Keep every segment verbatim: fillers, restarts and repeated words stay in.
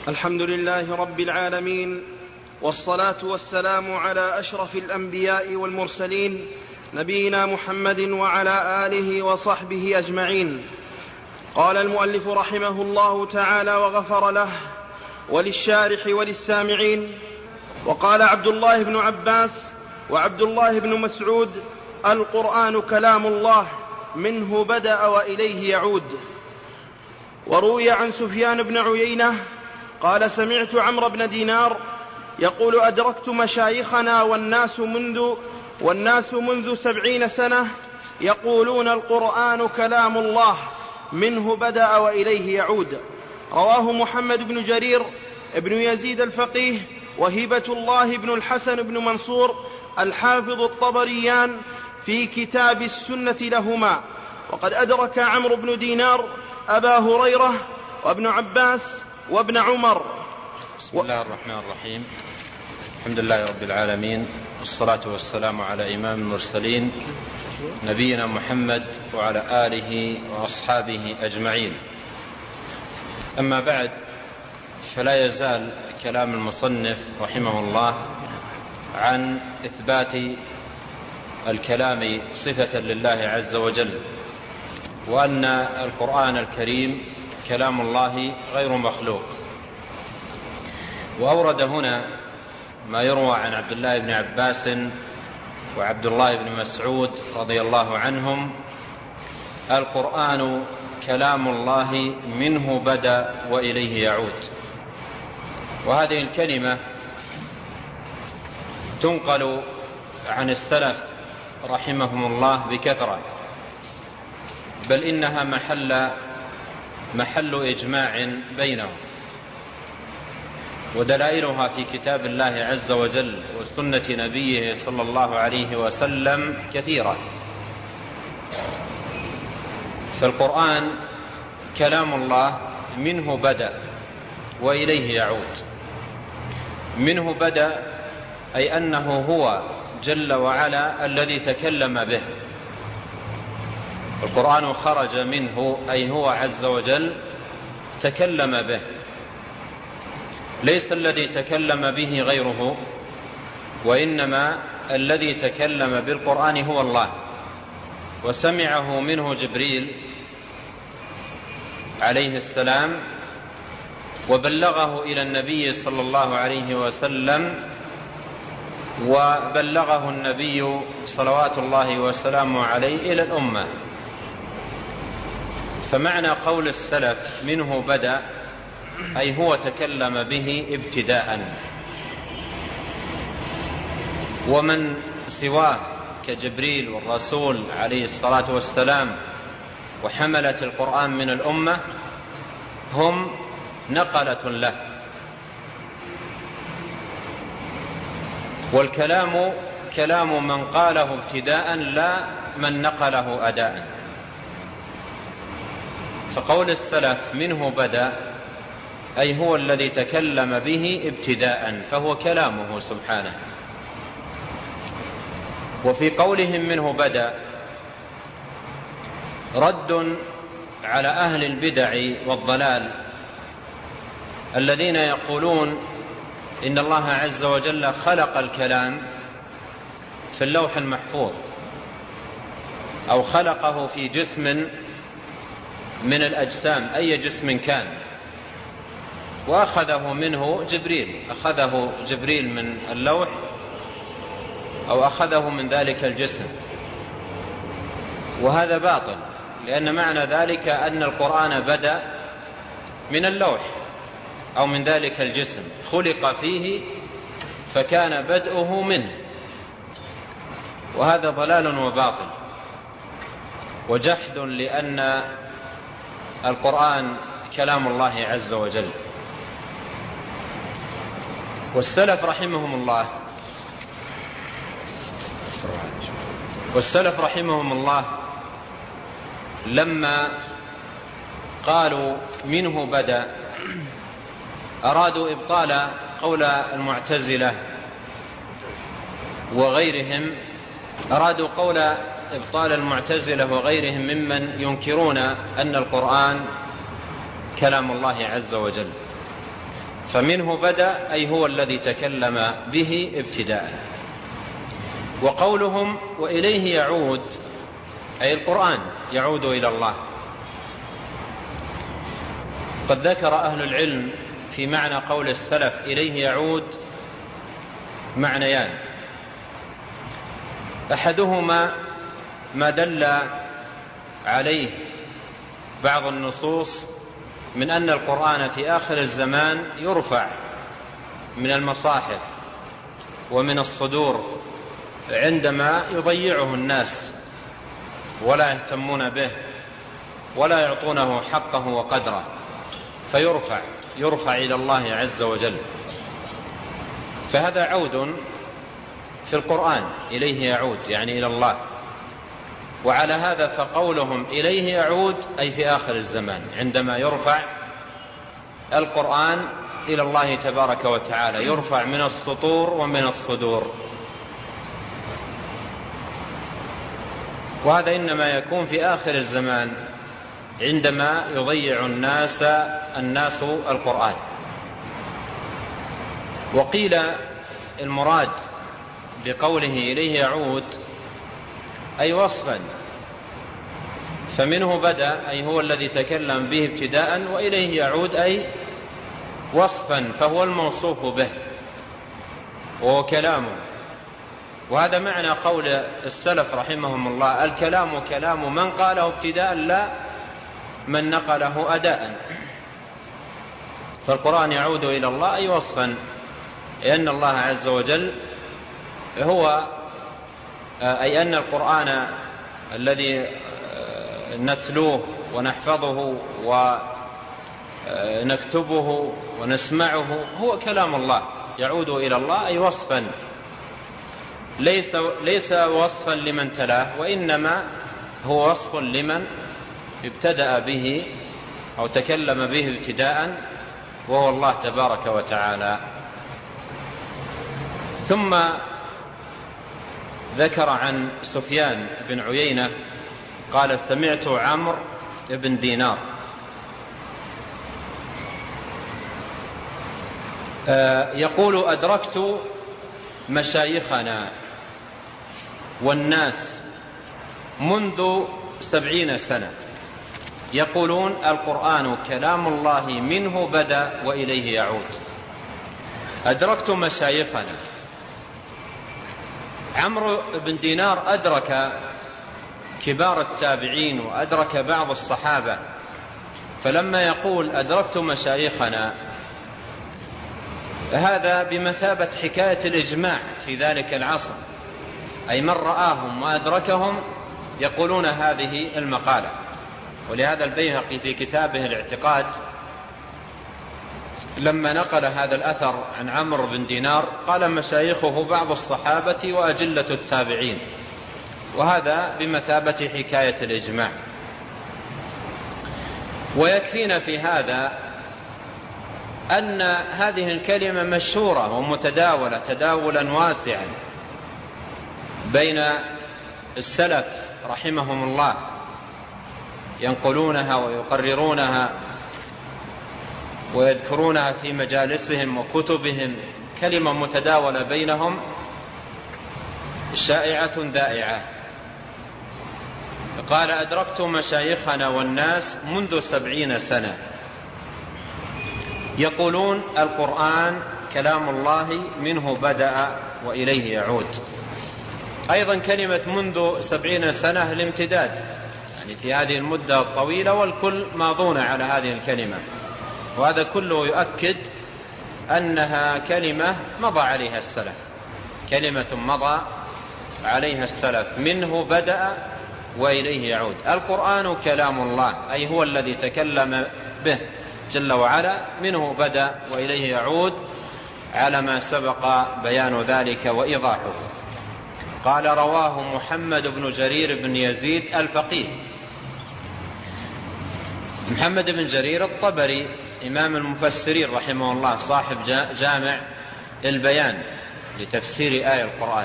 الحمد لله رب العالمين، والصلاة والسلام على أشرف الأنبياء والمرسلين نبينا محمد وعلى آله وصحبه أجمعين. قال المؤلف رحمه الله تعالى وغفر له وللشارح وللسامعين: وقال عبد الله بن عباس وعبد الله بن مسعود: القرآن كلام الله، منه بدأ وإليه يعود. وروي عن سفيان بن عيينة قال: سمعت عمرو بن دينار يقول: أدركت مشايخنا والناس منذ, والناس منذ سبعين سنة يقولون القرآن كلام الله، منه بدأ وإليه يعود. رواه محمد بن جرير ابن يزيد الفقيه وهبة الله بن الحسن بن منصور الحافظ الطبريان في كتاب السنة لهما. وقد أدرك عمرو بن دينار أبا هريرة وابن عباس وابن عمر. بسم الله الرحمن الرحيم. الحمد لله رب العالمين، والصلاة والسلام على إمام المرسلين نبينا محمد وعلى آله وأصحابه أجمعين. أما بعد، فلا يزال كلام المصنف رحمه الله عن إثبات الكلام صفة لله عز وجل، وأن القرآن الكريم كلام الله غير مخلوق. وأورد هنا ما يروى عن عبد الله بن عباس وعبد الله بن مسعود رضي الله عنهم: القرآن كلام الله، منه بدأ وإليه يعود. وهذه الكلمة تنقل عن السلف رحمهم الله بكثرة، بل إنها محل محل إجماع بينهم، ودلائلها في كتاب الله عز وجل وسنة نبيه صلى الله عليه وسلم كثيرة. فالقرآن كلام الله، منه بدأ وإليه يعود. منه بدأ أي أنه هو جل وعلا الذي تكلم به. القرآن خرج منه، أي هو عز وجل تكلم به، ليس الذي تكلم به غيره، وإنما الذي تكلم بالقرآن هو الله، وسمعه منه جبريل عليه السلام، وبلغه إلى النبي صلى الله عليه وسلم، وبلغه النبي صلوات الله وسلامه عليه إلى الأمة. فمعنى قول السلف منه بدأ أي هو تكلم به ابتداء. ومن سواه كجبريل والرسول عليه الصلاة والسلام وحملة القرآن من الأمة هم نقلة له. والكلام كلام من قاله ابتداء، لا من نقله أداء. فقول السلف منه بدأ أي هو الذي تكلم به ابتداء، فهو كلامه سبحانه. وفي قولهم منه بدأ رد على أهل البدع والضلال الذين يقولون إن الله عز وجل خلق الكلام في اللوح المحفوظ، أو خلقه في جسم من الأجسام، أي جسم كان، وأخذه منه جبريل، أخذه جبريل من اللوح أو أخذه من ذلك الجسم. وهذا باطل، لأن معنى ذلك أن القرآن بدأ من اللوح أو من ذلك الجسم، خلق فيه فكان بدءه منه. وهذا ضلال وباطل وجحد، لأن القرآن كلام الله عز وجل. والسلف رحمهم الله والسلف رحمهم الله لما قالوا منه بدأ أرادوا إبطال قول المعتزلة وغيرهم، أرادوا قول إبطال المعتزلة وغيرهم ممن ينكرون أن القرآن كلام الله عز وجل. فمنه بدأ أي هو الذي تكلم به ابتداء. وقولهم وإليه يعود أي القرآن يعود إلى الله. قد ذكر أهل العلم في معنى قول السلف إليه يعود معنيان: أحدهما ما دل عليه بعض النصوص من أن القرآن في آخر الزمان يرفع من المصاحف ومن الصدور عندما يضيعه الناس ولا يهتمون به ولا يعطونه حقه وقدره، فيرفع يرفع إلى الله عز وجل. فهذا عود في القرآن، إليه يعود يعني إلى الله. وعلى هذا فقولهم إليه يعود أي في آخر الزمان عندما يرفع القرآن إلى الله تبارك وتعالى، يرفع من السطور ومن الصدور. وهذا إنما يكون في آخر الزمان عندما يضيع الناس الناس القرآن. وقيل المراد بقوله إليه يعود أي وصفا، فمنه بدأ أي هو الذي تكلم به ابتداء، وإليه يعود أي وصفا فهو الموصوف به وهو كلامه. وهذا معنى قول السلف رحمهم الله: الكلام كلام من قاله ابتداء لا من نقله أداء. فالقرآن يعود إلى الله أي وصفا، لأن الله عز وجل هو أي أن القرآن الذي نتلوه ونحفظه ونكتبه ونسمعه هو كلام الله، يعود إلى الله أي وصفا، ليس ليس وصفا لمن تلاه، وإنما هو وصف لمن ابتدأ به أو تكلم به ابتداء، وهو الله تبارك وتعالى. ثم ذكر عن سفيان بن عيينة قال: سمعت عمرو بن دينار يقول: أدركت مشايخنا والناس منذ سبعين سنة يقولون القرآن كلام الله منه بدأ وإليه يعود. أدركت مشايخنا. عمرو بن دينار أدرك كبار التابعين وأدرك بعض الصحابة، فلما يقول أدركت مشايخنا هذا بمثابة حكاية الإجماع في ذلك العصر، أي من رآهم وأدركهم يقولون هذه المقالة. ولهذا البيهقي في كتابه الاعتقاد لما نقل هذا الأثر عن عمرو بن دينار قال: مشايخه بعض الصحابة وأجلة التابعين، وهذا بمثابة حكاية الإجماع. ويكفينا في هذا أن هذه الكلمة مشهورة ومتداولة تداولا واسعا بين السلف رحمهم الله، ينقلونها ويقررونها ويذكرونها في مجالسهم وكتبهم، كلمة متداولة بينهم شائعة ذائعة. قال: أدركت مشايخنا والناس منذ سبعين سنة يقولون القرآن كلام الله منه بدأ وإليه يعود. أيضا كلمة منذ سبعين سنة الامتداد، يعني في هذه المدة الطويلة، والكل ماضون على هذه الكلمة، وهذا كله يؤكد أنها كلمة مضى عليها السلف، كلمة مضى عليها السلف، منه بدأ وإليه يعود. القرآن كلام الله أي هو الذي تكلم به جل وعلا، منه بدأ وإليه يعود، على ما سبق بيان ذلك وإيضاحه. قال: رواه محمد بن جرير بن يزيد الفقيه. محمد بن جرير الطبري إمام المفسرين رحمه الله، صاحب جامع البيان لتفسير آية القرآن.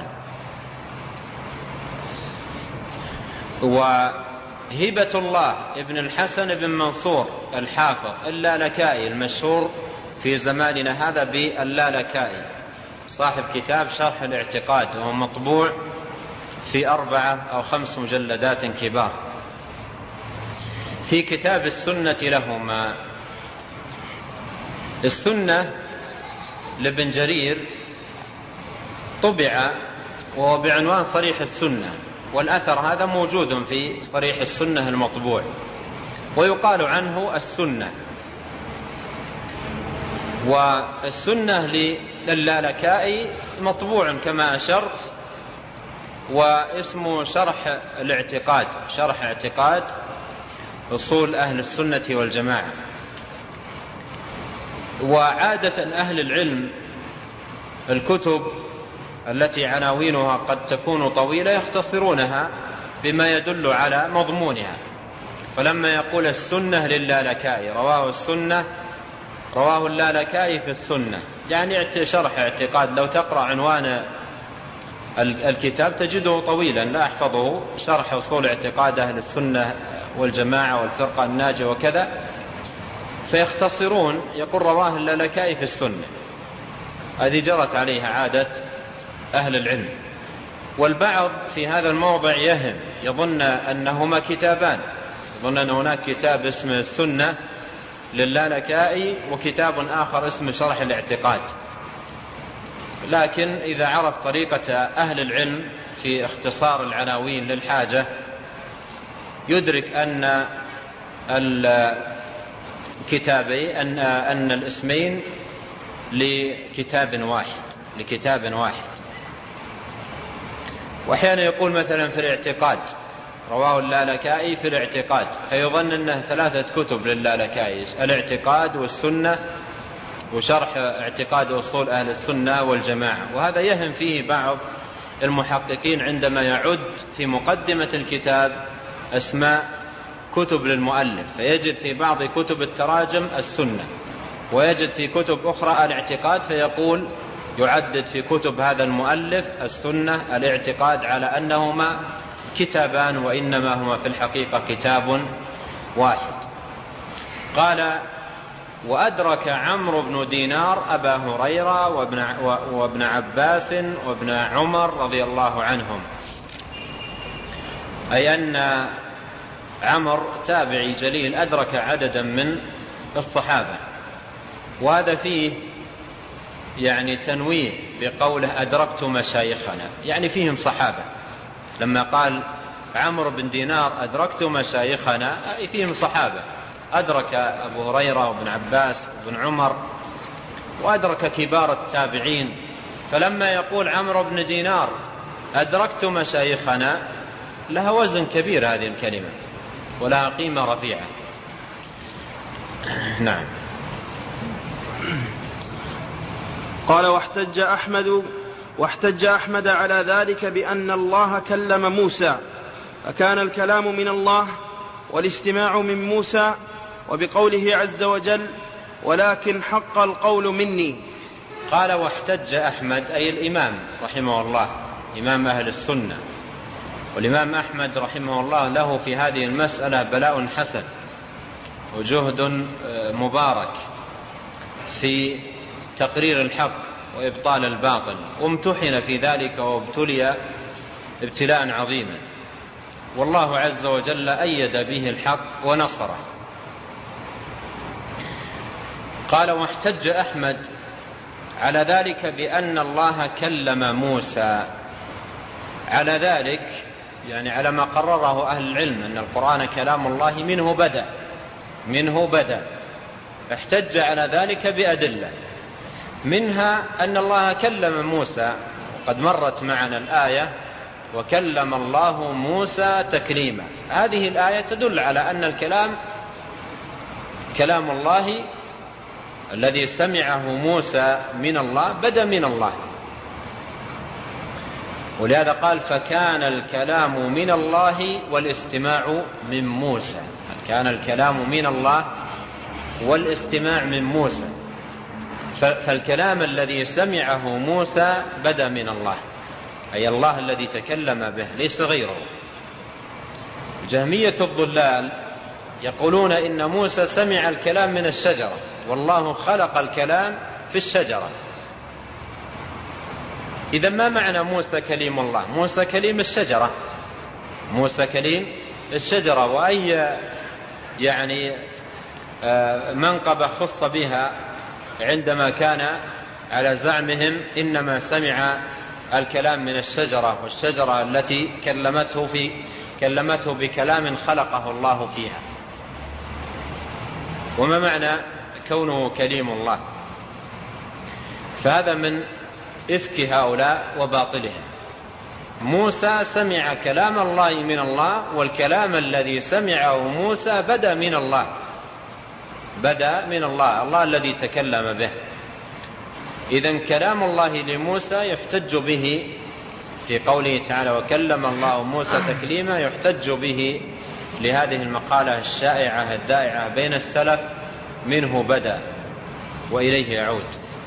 وهبة الله ابن الحسن بن منصور الحافظ اللالكائي المشهور في زماننا هذا باللالكائي صاحب كتاب شرح الاعتقاد، وهو مطبوع في أربعة أو خمس مجلدات كبار. في كتاب السنة لهما، السنة لابن جرير طبع وهو بعنوان صريح السنة، والأثر هذا موجود في صريح السنة المطبوع، ويقال عنه السنة. والسنة للالكائي مطبوع كما أشرت، واسمه شرح الاعتقاد، شرح اعتقاد أصول أهل السنة والجماعة. وعادة أهل العلم الكتب التي عناوينها قد تكون طويلة يختصرونها بما يدل على مضمونها. فلما يقول السنة للالكائي رواه السنة، رواه اللالكائي في السنة، يعني شرح اعتقاد. لو تقرأ عنوان الكتاب تجده طويلا لا أحفظه، شرح أصول اعتقاد أهل السنة والجماعة والفرقة الناجية وكذا، فيختصرون يقول رواه اللالكائي في السنة. هذه جرت عليها عادة أهل العلم. والبعض في هذا الموضع يهم، يظن أنهما كتابان، يظن أن هناك كتاب اسمه السنة للالكائي وكتاب آخر اسمه شرح الاعتقاد. لكن إذا عرف طريقة أهل العلم في اختصار العناوين للحاجة يدرك أن الكتابين أن أن الاسمين لكتاب واحد لكتاب واحد. وأحيانا يقول مثلا في الاعتقاد رواه اللالكائي في الاعتقاد، فيظن أنه ثلاثة كتب للالكائي، الاعتقاد والسنة وشرح اعتقاد أصول أهل السنة والجماعة. وهذا يهم فيه بعض المحققين عندما يعد في مقدمة الكتاب أسماء كتب للمؤلف، فيجد في بعض كتب التراجم السنة، ويجد في كتب أخرى الاعتقاد، فيقول يعدد في كتب هذا المؤلف السنة الاعتقاد على أنهما كتابان وإنما هما في الحقيقة كتاب واحد. قال: وأدرك عمرو بن دينار أبا هريرة وابن, وابن عباس وابن عمر رضي الله عنهم، أي أن عمر تابعي جليل أدرك عددا من الصحابة. وهذا فيه يعني تنويه بقوله أدركت مشايخنا، يعني فيهم صحابة. لما قال عمرو بن دينار أدركت مشايخنا أي فيهم صحابة، أدرك أبو هريرة وابن عباس وابن عمر، وأدرك كبار التابعين. فلما يقول عمرو بن دينار أدركت مشايخنا لها وزن كبير هذه الكلمة، ولها قيمة رفيعة. نعم. قال: واحتج أحمد واحتج أحمد على ذلك بأن الله كلم موسى، فكان الكلام من الله والاستماع من موسى، وبقوله عز وجل: ولكن حق القول مني. قال: واحتج أحمد أي الإمام رحمه الله، إمام أهل السنة. والإمام أحمد رحمه الله له في هذه المسألة بلاء حسن وجهد مبارك في تقرير الحق وإبطال الباطل، وامتحن في ذلك وابتلي ابتلاء عظيما، والله عز وجل أيد به الحق ونصره. قال: واحتج أحمد على ذلك بأن الله كلم موسى. على ذلك يعني على ما قرره أهل العلم أن القرآن كلام الله منه بدأ منه بدأ احتج على ذلك بأدلة، منها أن الله كلم موسى، وقد مرت معنا الآية وكلم الله موسى تكليما. هذه الآية تدل على أن الكلام كلام الله الذي سمعه موسى من الله بدأ من الله، ولهذا قال: فكان الكلام من الله والاستماع من موسى. كان الكلام من الله والاستماع من موسى، فالكلام الذي سمعه موسى بدأ من الله، أي الله الذي تكلم به ليس غيره. جهمية الضلال يقولون إن موسى سمع الكلام من الشجرة، والله خلق الكلام في الشجرة. إذا ما معنى موسى كليم الله؟ موسى كليم الشجرة، موسى كليم الشجرة. وأي يعني منقبة خص بها عندما كان على زعمهم إنما سمع الكلام من الشجرة، والشجرة التي كلمته في كلمته بكلام خلقه الله فيها. وما معنى كونه كليم الله؟ فهذا من إفك هؤلاء وباطلهم. موسى سمع كلام الله من الله، والكلام الذي سمعه موسى بدأ من الله، بدأ من الله، الله الذي تكلم به. إذن كلام الله لموسى يحتج به في قوله تعالى وكلم الله موسى تكليما، يحتج به لهذه المقالة الشائعة الدائعة بين السلف منه بدأ وإليه يعود.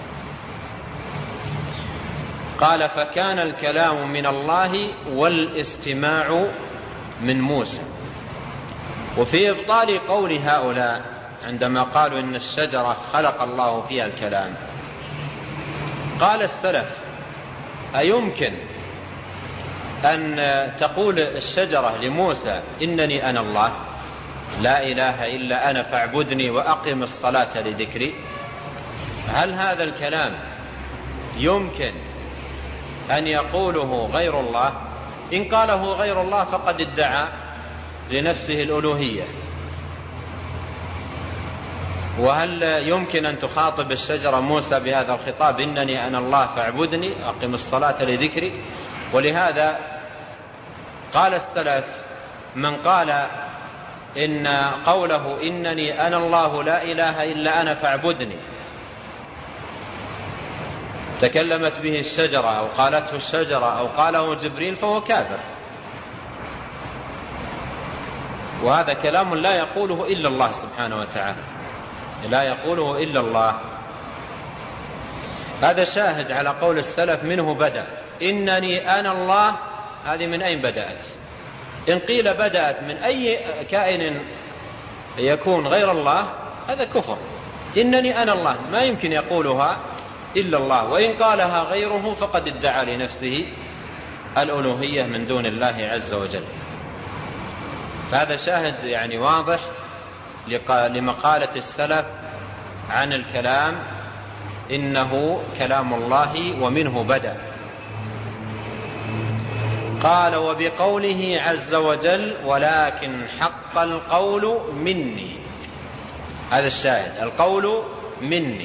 قال فكان الكلام من الله والاستماع من موسى. وفي إبطال قول هؤلاء عندما قالوا إن الشجرة خلق الله فيها الكلام، قال السلف أيمكن أن تقول الشجرة لموسى إنني أنا الله لا إله إلا أنا فاعبدني وأقم الصلاة لذكري؟ هل هذا الكلام يمكن أن يقوله غير الله؟ إن قاله غير الله فقد ادعى لنفسه الألوهية. وهل يمكن أن تخاطب الشجرة موسى بهذا الخطاب إنني أنا الله فاعبدني أقم الصلاة لذكري؟ ولهذا قال السلف من قال إن قوله إنني أنا الله لا إله إلا أنا فاعبدني تكلمت به الشجرة أو قالته الشجرة أو قاله جبريل فهو كافر، وهذا كلام لا يقوله إلا الله سبحانه وتعالى، لا يقوله إلا الله. هذا شاهد على قول السلف منه بدأ. إنني أنا الله هذه من أين بدأت؟ إن قيل بدأت من أي كائن يكون غير الله هذا كفر. إنني أنا الله ما يمكن يقولها إلا الله، وإن قالها غيره فقد ادعى لنفسه الألوهية من دون الله عز وجل. فهذا شاهد يعني واضح لمقالة السلف عن الكلام إنه كلام الله ومنه بدأ. قال وبقوله عز وجل ولكن حق القول مني، هذا الشاهد، القول مني،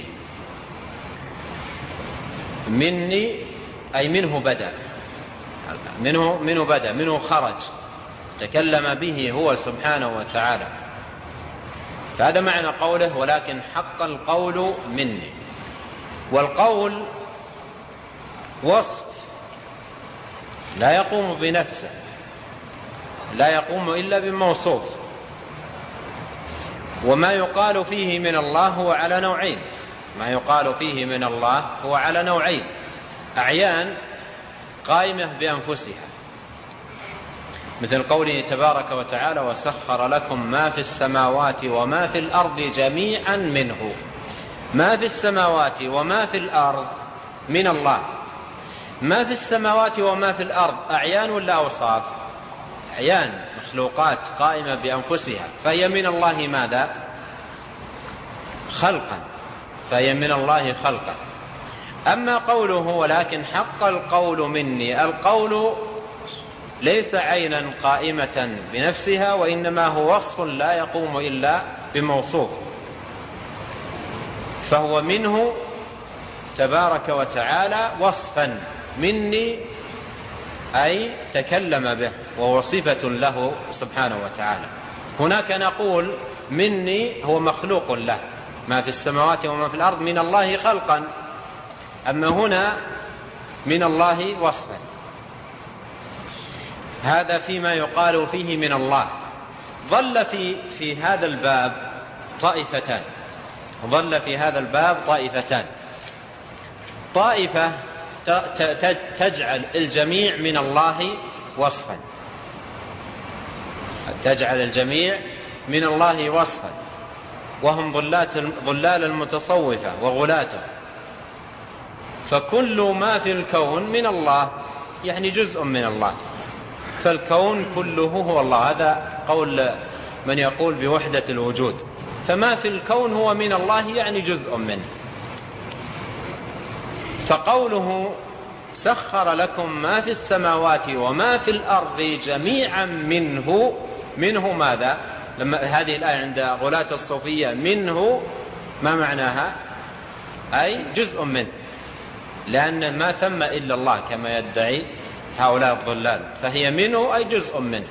مني أي منه بدأ، منه, منه بدأ، منه خرج، تكلم به هو سبحانه وتعالى. فهذا معنى قوله ولكن حق القول مني. والقول وصف لا يقوم بنفسه، لا يقوم إلا بموصوف. وما يقال فيه من الله هو على نوعين، ما يقال فيه من الله هو على نوعين: أعيان قائمة بأنفسها مثل قوله تبارك وتعالى وسخر لكم ما في السماوات وما في الأرض جميعا منه. ما في السماوات وما في الأرض من الله. ما في السماوات وما في الأرض أعيان ولا أوصاف؟ أعيان، مخلوقات قائمة بأنفسها، فهي من الله ماذا؟ خلقا، فهي من الله خلقا. أما قوله ولكن حق القول مني، القول ليس عينا قائمة بنفسها، وإنما هو وصف لا يقوم إلا بموصوف، فهو منه تبارك وتعالى وصفا مني أي تكلم به وهو صفة له سبحانه وتعالى. هناك نقول مني هو مخلوق له، ما في السماوات وما في الأرض من الله خلقا، أما هنا من الله وصفا. هذا فيما يقال فيه من الله. ظل في في هذا الباب طائفتان، ظل في هذا الباب طائفتان. طائفة تجعل الجميع من الله وصفا، تجعل الجميع من الله وصفا، وهم ضلال المتصوفة وغلاته. فكل ما في الكون من الله، يعني جزء من الله، فالكون كله هو الله. هذا قول من يقول بوحدة الوجود. فما في الكون هو من الله، يعني جزء منه. فقوله سخر لكم ما في السماوات وما في الأرض جميعا منه، منه ماذا؟ لما هذه الآية عند غلاة الصوفية منه ما معناها؟ أي جزء منه، لأن ما ثم إلا الله كما يدعي هؤلاء الضلال، فهي منه أي جزء منه.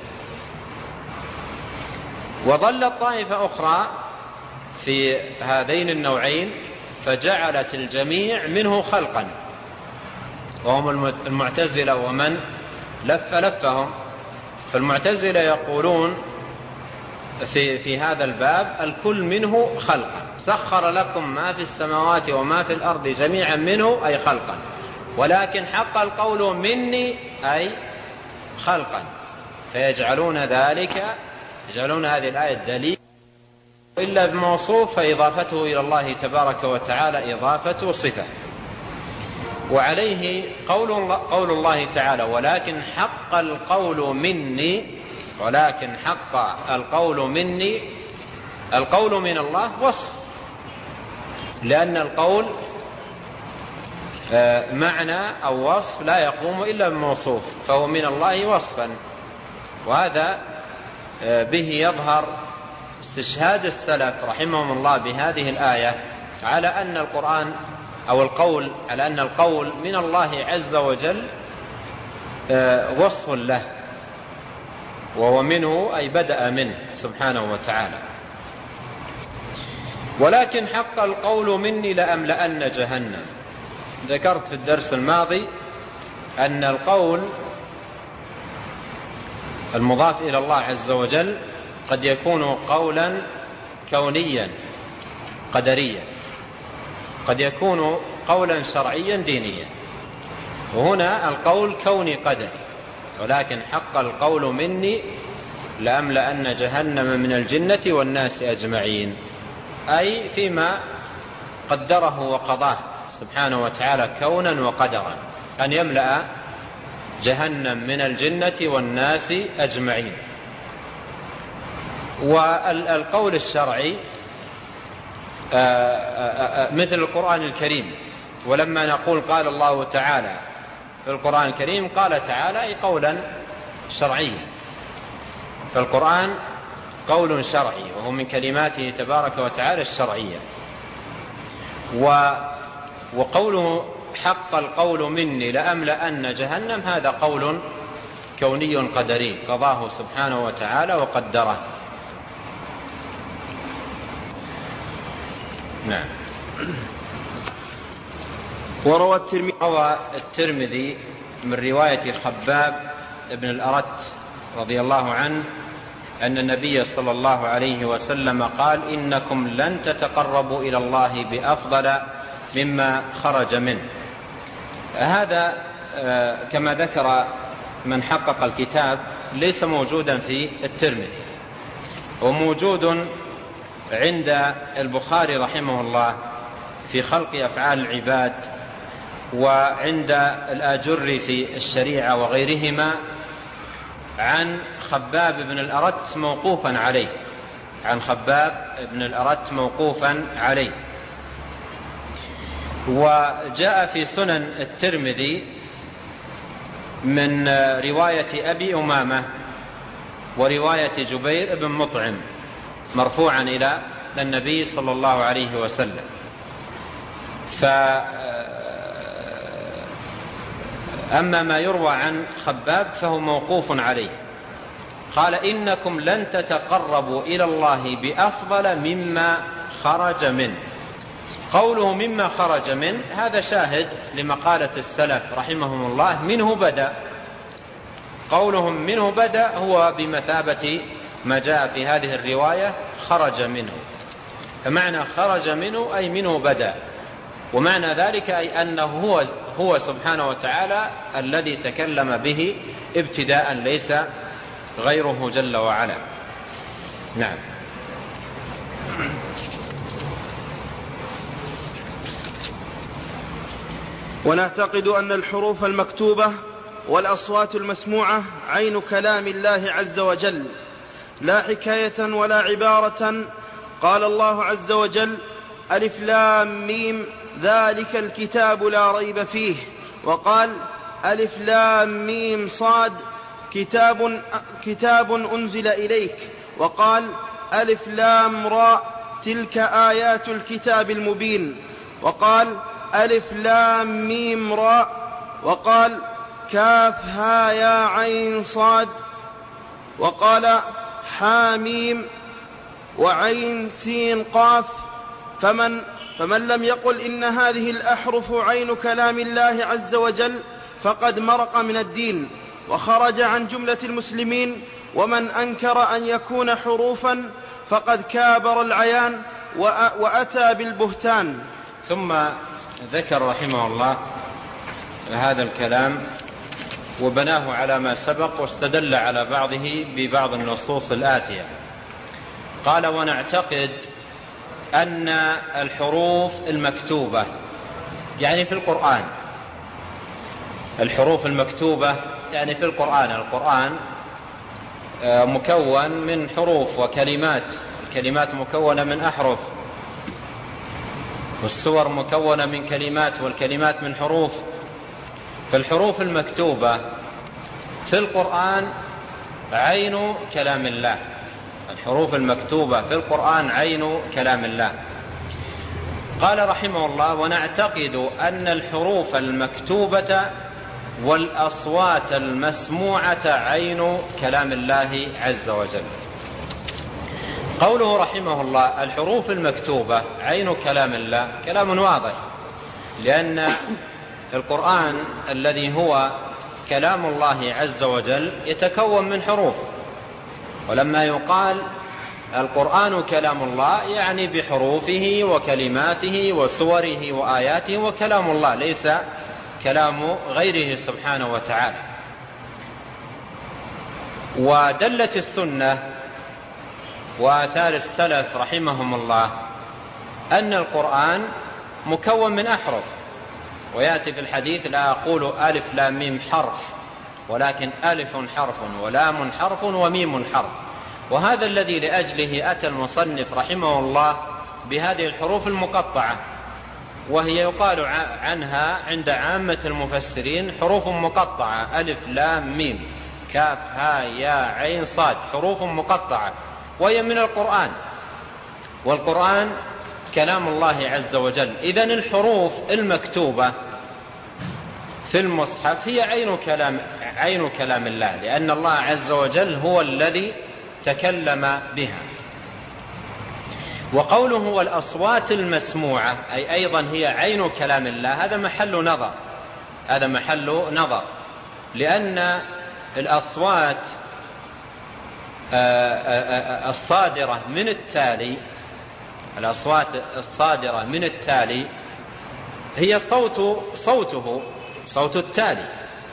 وظلت طائفة أخرى في هذين النوعين فجعلت الجميع منه خلقا، وهم المعتزلة ومن لف لفهم. فالمعتزلة يقولون في, في هذا الباب الكل منه خلقا، سخر لكم ما في السماوات وما في الأرض جميعا منه أي خلقا، ولكن حق القول مني أي خلقا، فيجعلون ذلك يجعلون هذه الآية دليل إلا بموصوف، فإضافته إلى الله تبارك وتعالى إضافة صفة. وعليه قول, قول الله تعالى ولكن حق القول مني، ولكن حق القول مني، القول من الله وصف، لأن القول معنى أو وصف لا يقوم إلا بموصوف، فهو من الله وصفا. وهذا به يظهر استشهاد السلف رحمهم الله بهذه الآية على أن القرآن أو القول على أن القول من الله عز وجل وصف له، وهو منه أي بدأ منه سبحانه وتعالى. ولكن حق القول مني لأملأن جهنم. ذكرت في الدرس الماضي أن القول المضاف إلى الله عز وجل قد يكون قولا كونيا قدريا، قد يكون قولا شرعيا دينيا، وهنا القول كوني قدري. ولكن حق القول مني لأملأن جهنم من الجنة والناس أجمعين، أي فيما قدره وقضاه سبحانه وتعالى كونا وقدرا، أن يملأ جهنم من الجنة والناس أجمعين. والقول الشرعي مثل القرآن الكريم، ولما نقول قال الله تعالى في القرآن الكريم قال تعالى أي قولا شرعيا، فالقرآن قول شرعي وهو من كلماته تبارك وتعالى الشرعية. وقوله حق القول مني لأملأن جهنم هذا قول كوني قدري قضاه سبحانه وتعالى وقدره. نعم. وروى الترمذي روى الترمذي من رواية خباب بن الأرت رضي الله عنه أن النبي صلى الله عليه وسلم قال إنكم لن تتقربوا إلى الله بأفضل مما خرج منه. هذا كما ذكر من حقق الكتاب ليس موجودا في الترمذي، وموجود عند البخاري رحمه الله في خلق أفعال العباد، وعند الآجري في الشريعة وغيرهما عن خباب بن الأرت موقوفا عليه، عن خباب بن الأرت موقوفا عليه. وجاء في سنن الترمذي من رواية أبي أمامة ورواية جبير بن مطعم مرفوعا إلى النبي صلى الله عليه وسلم. فأما ما يروى عن خباب فهو موقوف عليه، قال إنكم لن تتقربوا إلى الله بأفضل مما خرج منه. قوله مما خرج منه هذا شاهد لمقالة السلف رحمهم الله منه بدأ. قولهم منه بدأ هو بمثابة ما جاء في هذه الرواية خرج منه، فمعنى خرج منه أي منه بدأ، ومعنى ذلك أي أنه هو, هو سبحانه وتعالى الذي تكلم به ابتداء ليس غيره جل وعلا. نعم. ونعتقد أن الحروف المكتوبة والأصوات المسموعة عين كلام الله عز وجل لا حكاية ولا عبارة. قال الله عز وجل: ألف لام ميم ذلك الكتاب لا ريب فيه. وقال: ألف لام ميم صاد كتاب, كتاب أنزل إليك. وقال: ألف لام راء تلك آيات الكتاب المبين. وقال: ألف لام ميم راء. وقال: كاف ها يا عين صاد. وقال: حاميم وعين سين قاف. فمن, فمن لم يقل إن هذه الأحرف عين كلام الله عز وجل فقد مرق من الدين وخرج عن جملة المسلمين. ومن أنكر أن يكون حروفا فقد كابر العيان وأتى بالبهتان. ثم ذكر رحمه الله هذا الكلام وبناه على ما سبق واستدل على بعضه ببعض النصوص الآتية. قال: ونعتقد أن الحروف المكتوبة يعني في القرآن، الحروف المكتوبة يعني في القرآن. القرآن مكون من حروف وكلمات، الكلمات مكونة من أحرف، والسور مكونة من كلمات، والكلمات من حروف. فالحروف المكتوبة في القرآن عين كلام الله، الحروف المكتوبة في القرآن عين كلام الله. قال رحمه الله: ونعتقد أن الحروف المكتوبة والأصوات المسموعة عين كلام الله عز وجل. قوله رحمه الله الحروف المكتوبة عين كلام الله كلام واضح، لأن القرآن الذي هو كلام الله عز وجل يتكون من حروف. ولما يقال القرآن كلام الله يعني بحروفه وكلماته وسوره وآياته، وكلام الله ليس كلام غيره سبحانه وتعالى. ودلت السنة وآثار السلف رحمهم الله أن القرآن مكون من أحرف، ويأتي في الحديث: لا أقول ألف لام ميم حرف، ولكن ألف حرف ولام حرف وميم حرف. وهذا الذي لأجله أتى المصنف رحمه الله بهذه الحروف المقطعة، وهي يقال عنها عند عامة المفسرين حروف مقطعة: ألف لام ميم كاف ها يا عين صاد، حروف مقطعة، وهي من القرآن، والقرآن كلام الله عز وجل. إذن الحروف المكتوبة في المصحف هي عين كلام, عين كلام الله، لأن الله عز وجل هو الذي تكلم بها. وقوله والأصوات المسموعة أي أيضا هي عين كلام الله، هذا محل نظر، هذا محل نظر، لأن الأصوات الصادرة من التالي، الأصوات الصادرة من التالي هي صوت صوته صوت التالي،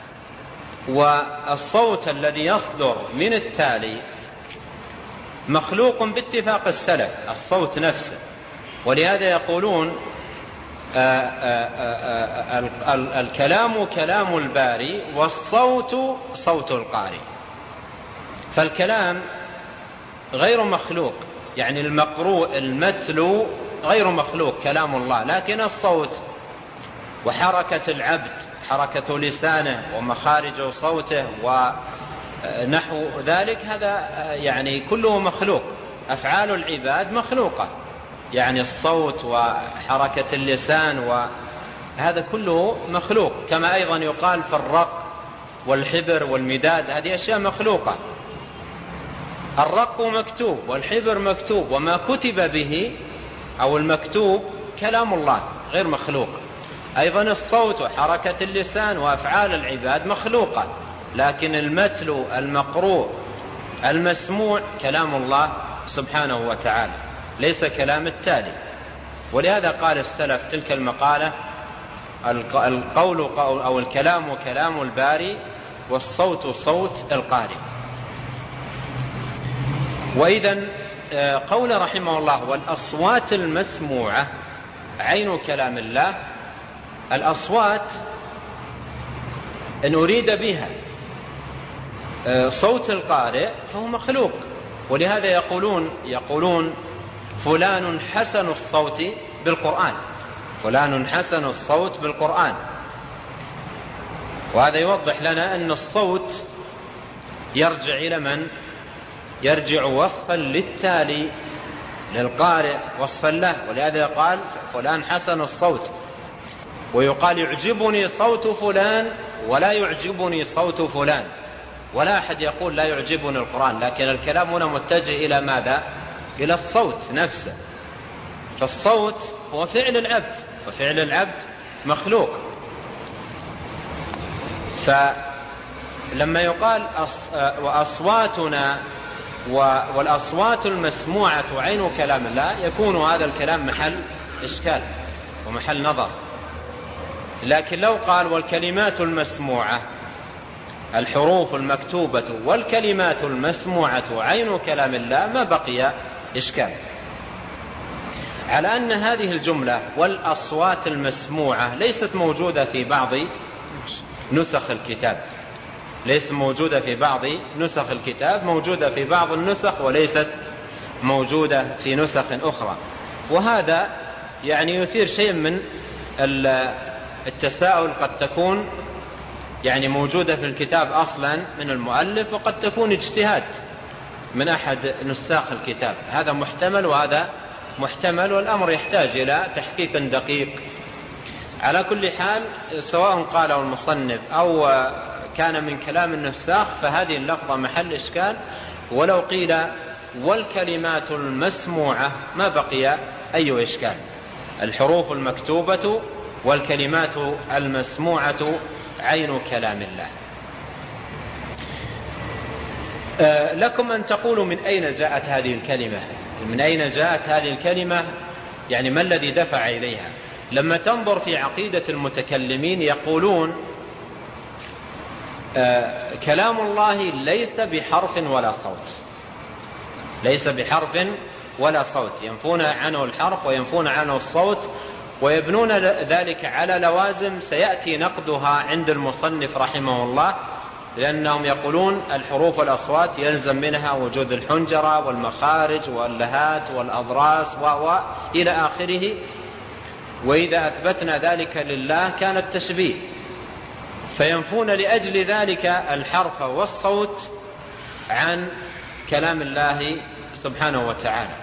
والصوت الذي يصدر من التالي مخلوق باتفاق السلف، الصوت نفسه. ولهذا يقولون آآ آآ آآ الكلام كلام الباري والصوت صوت القارئ. فالكلام غير مخلوق، يعني المقروء المتلو غير مخلوق كلام الله، لكن الصوت وحركة العبد، حركة لسانه ومخارج صوته ونحو ذلك، هذا يعني كله مخلوق. أفعال العباد مخلوقة، يعني الصوت وحركة اللسان وهذا كله مخلوق. كما أيضا يقال في الرق والحبر والمداد، هذه أشياء مخلوقة. الرق مكتوب والحبر مكتوب، وما كتب به أو المكتوب كلام الله غير مخلوق. أيضا الصوت وحركة اللسان وأفعال العباد مخلوقة، لكن المتلو المقروء المسموع كلام الله سبحانه وتعالى، ليس كلام التالي. ولهذا قال السلف تلك المقالة: القول أو الكلام كلام الباري والصوت صوت القارئ. وإذن قول رحمه الله والأصوات المسموعة عين كلام الله، الأصوات إن أريد بها صوت القارئ فهو مخلوق، ولهذا يقولون يقولون فلان حسن الصوت بالقرآن، فلان حسن الصوت بالقرآن. وهذا يوضح لنا أن الصوت يرجع إلى من؟ يرجع وصفا للتالي للقارئ، وصفا له، ولهذا قال فلان حسن الصوت. ويقال يعجبني صوت فلان ولا يعجبني صوت فلان، ولا أحد يقول لا يعجبني القرآن، لكن الكلام هنا متجه إلى ماذا؟ إلى الصوت نفسه. فالصوت هو فعل العبد، وفعل العبد مخلوق. فلما يقال وأصواتنا والأصوات المسموعة عين كلام الله، يكون هذا الكلام محل إشكال ومحل نظر. لكن لو قال والكلمات المسموعة، الحروف المكتوبة والكلمات المسموعة عين كلام الله، ما بقي إشكال. على أن هذه الجملة والأصوات المسموعة ليست موجودة في بعض نسخ الكتاب، ليست موجودة في بعض نسخ الكتاب، موجودة في بعض النسخ وليست موجودة في نسخ أخرى. وهذا يعني يثير شيء من التساؤل، قد تكون يعني موجودة في الكتاب أصلا من المؤلف، وقد تكون اجتهاد من أحد نساخ الكتاب. هذا محتمل وهذا محتمل، والأمر يحتاج إلى تحقيق دقيق. على كل حال، سواء قاله المصنف أو كان من كلام النساخ، فهذه اللفظة محل إشكال. ولو قيل والكلمات المسموعة ما بقي أي إشكال. الحروف المكتوبة والكلمات المسموعة عين كلام الله. آه لكم أن تقولوا من أين جاءت هذه الكلمة، من أين جاءت هذه الكلمة، يعني ما الذي دفع إليها. لما تنظر في عقيدة المتكلمين يقولون آه كلام الله ليس بحرف ولا صوت، ليس بحرف ولا صوت، ينفون عنه الحرف وينفون عنه الصوت، ويبنون ذلك على لوازم سيأتي نقدها عند المصنف رحمه الله، لأنهم يقولون الحروف والأصوات يلزم منها وجود الحنجرة والمخارج واللهات والأضراس وإلى آخره، وإذا أثبتنا ذلك لله كان التشبيه، فينفون لأجل ذلك الحرف والصوت عن كلام الله سبحانه وتعالى.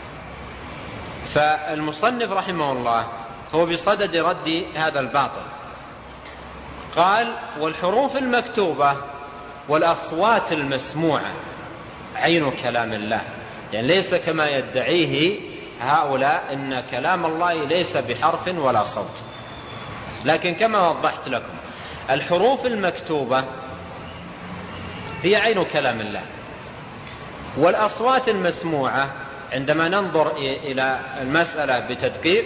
فالمصنف رحمه الله هو بصدد رد هذا الباطل، قال والحروف المكتوبة والأصوات المسموعة عين كلام الله، يعني ليس كما يدعيه هؤلاء إن كلام الله ليس بحرف ولا صوت، لكن كما وضحت لكم الحروف المكتوبة هي عين كلام الله، والأصوات المسموعة عندما ننظر إلى المسألة بتدقيق،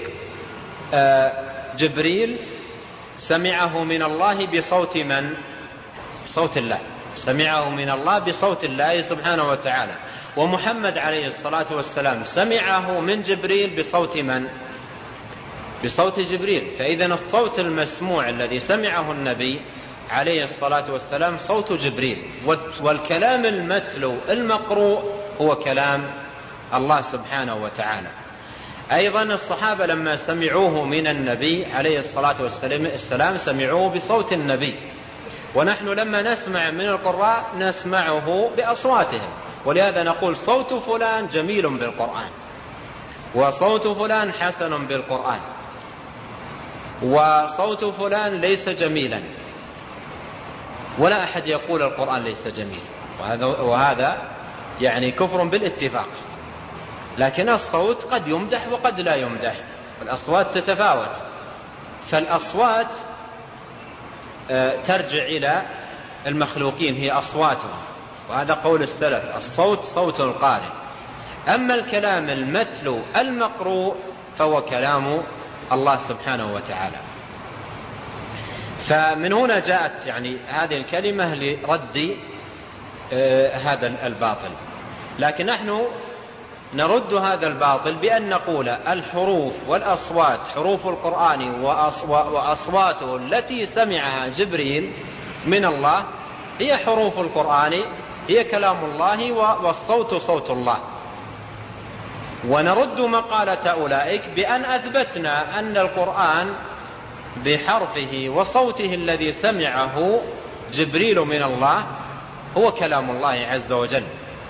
جبريل سمعه من الله بصوت من؟ بصوت الله، سمعه من الله بصوت الله سبحانه وتعالى. ومحمد عليه الصلاة والسلام سمعه من جبريل بصوت من؟ بصوت جبريل. فإذن الصوت المسموع الذي سمعه النبي عليه الصلاة والسلام صوت جبريل، والكلام المتلو المقروء هو كلام الله سبحانه وتعالى. أيضا الصحابة لما سمعوه من النبي عليه الصلاة والسلام سمعوه بصوت النبي، ونحن لما نسمع من القراء نسمعه بأصواتهم، ولهذا نقول صوت فلان جميل بالقرآن، وصوت فلان حسن بالقرآن، وصوت فلان ليس جميلا، ولا أحد يقول القرآن ليس جميل، وهذا, وهذا يعني كفر بالاتفاق. لكن الصوت قد يمدح وقد لا يمدح، الأصوات تتفاوت. فالأصوات ترجع إلى المخلوقين، هي أصواتهم، وهذا قول السلف، الصوت صوت القارئ. أما الكلام المتلو المقروء فهو كلام الله سبحانه وتعالى. فمن هنا جاءت يعني هذه الكلمة لرد هذا الباطل. لكن نحن نرد هذا الباطل بأن نقول الحروف والأصوات، حروف القرآن وأصواته التي سمعها جبريل من الله هي حروف القرآن، هي كلام الله، والصوت صوت الله. ونرد مقالة أولئك بأن أثبتنا أن القرآن بحرفه وصوته الذي سمعه جبريل من الله هو كلام الله عز وجل.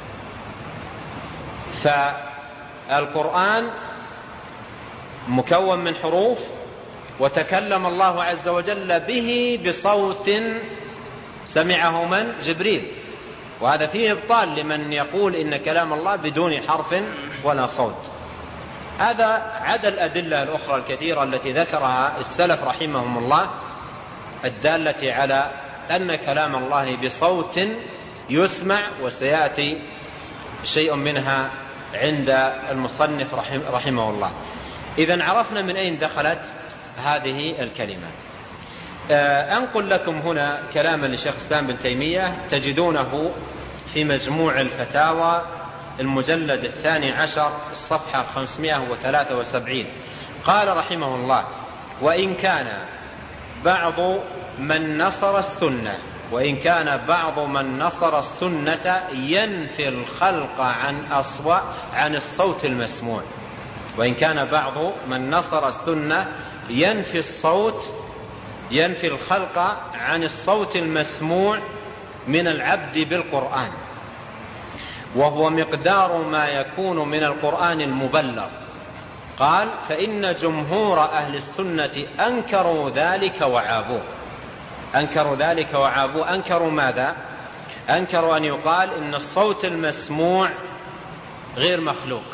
فالقرآن مكون من حروف، وتكلم الله عز وجل به بصوت سمعه من؟ جبريل. وهذا فيه إبطال لمن يقول إن كلام الله بدون حرف ولا صوت. هذا عدا الأدلة الأخرى الكثيرة التي ذكرها السلف رحمهم الله الدالة على أن كلام الله بصوت يسمع، وسيأتي شيء منها عند المصنف رحمه الله. إذن عرفنا من أين دخلت هذه الكلمة. أنقل لكم هنا كلاما لشيخ الإسلام بن تيمية تجدونه في مجموع الفتاوى المجلد الثاني عشر الصفحة خمسمائة وثلاثة وسبعين. قال رحمه الله: وإن كان بعض من نصر السنة وإن كان بعض من نصر السنة ينفي الخلق عن أصوات عن الصوت المسموع وإن كان بعض من نصر السنة ينفي الصوت ينفي الخلق عن الصوت المسموع من العبد بالقرآن، وهو مقدار ما يكون من القرآن المبلغ. قال: فإن جمهور أهل السنة أنكروا ذلك وعابوه. أنكروا ذلك وعابوه. أنكروا ماذا؟ أنكروا أن يقال إن الصوت المسموع غير مخلوق.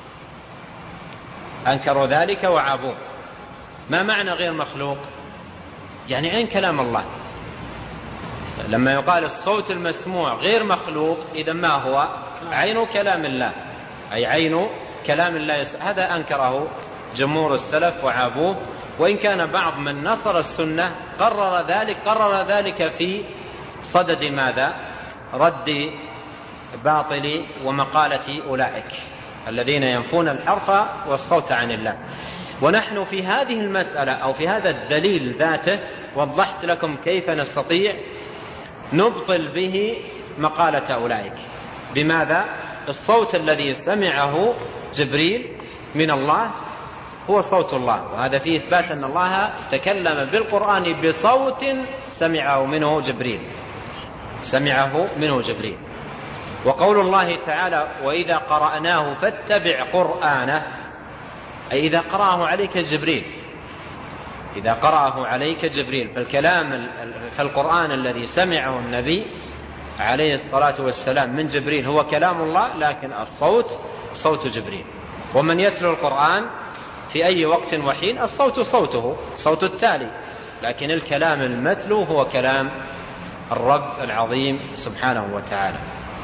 أنكروا ذلك وعابوه. ما معنى غير مخلوق؟ يعني عين كلام الله. لما يقال الصوت المسموع غير مخلوق، إذا ما هو؟ عين كلام الله، أي عين كلام الله. هذا أنكره جمهور السلف وعابوه. وإن كان بعض من نصر السنة قرر ذلك قرر ذلك في صدد ماذا؟ رد باطل ومقالة أولئك الذين ينفون الحرف والصوت عن الله. ونحن في هذه المسألة أو في هذا الدليل ذاته وضحت لكم كيف نستطيع نبطل به مقالة أولئك. بماذا؟ الصوت الذي سمعه جبريل من الله هو صوت الله، وهذا فيه إثبات أن الله تكلم بالقرآن بصوت سمعه منه جبريل سمعه منه جبريل. وقول الله تعالى: وإذا قرأناه فاتبع قرآنه، أي إذا قرأه عليك جبريل إذا قرأه عليك جبريل فالكلام فالقرآن الذي سمعه النبي عليه الصلاة والسلام من جبريل هو كلام الله، لكن الصوت صوت جبريل. ومن يتلو القرآن في أي وقت وحين الصوت صوته صوت التالي، لكن الكلام المتلو هو كلام الرب العظيم سبحانه وتعالى.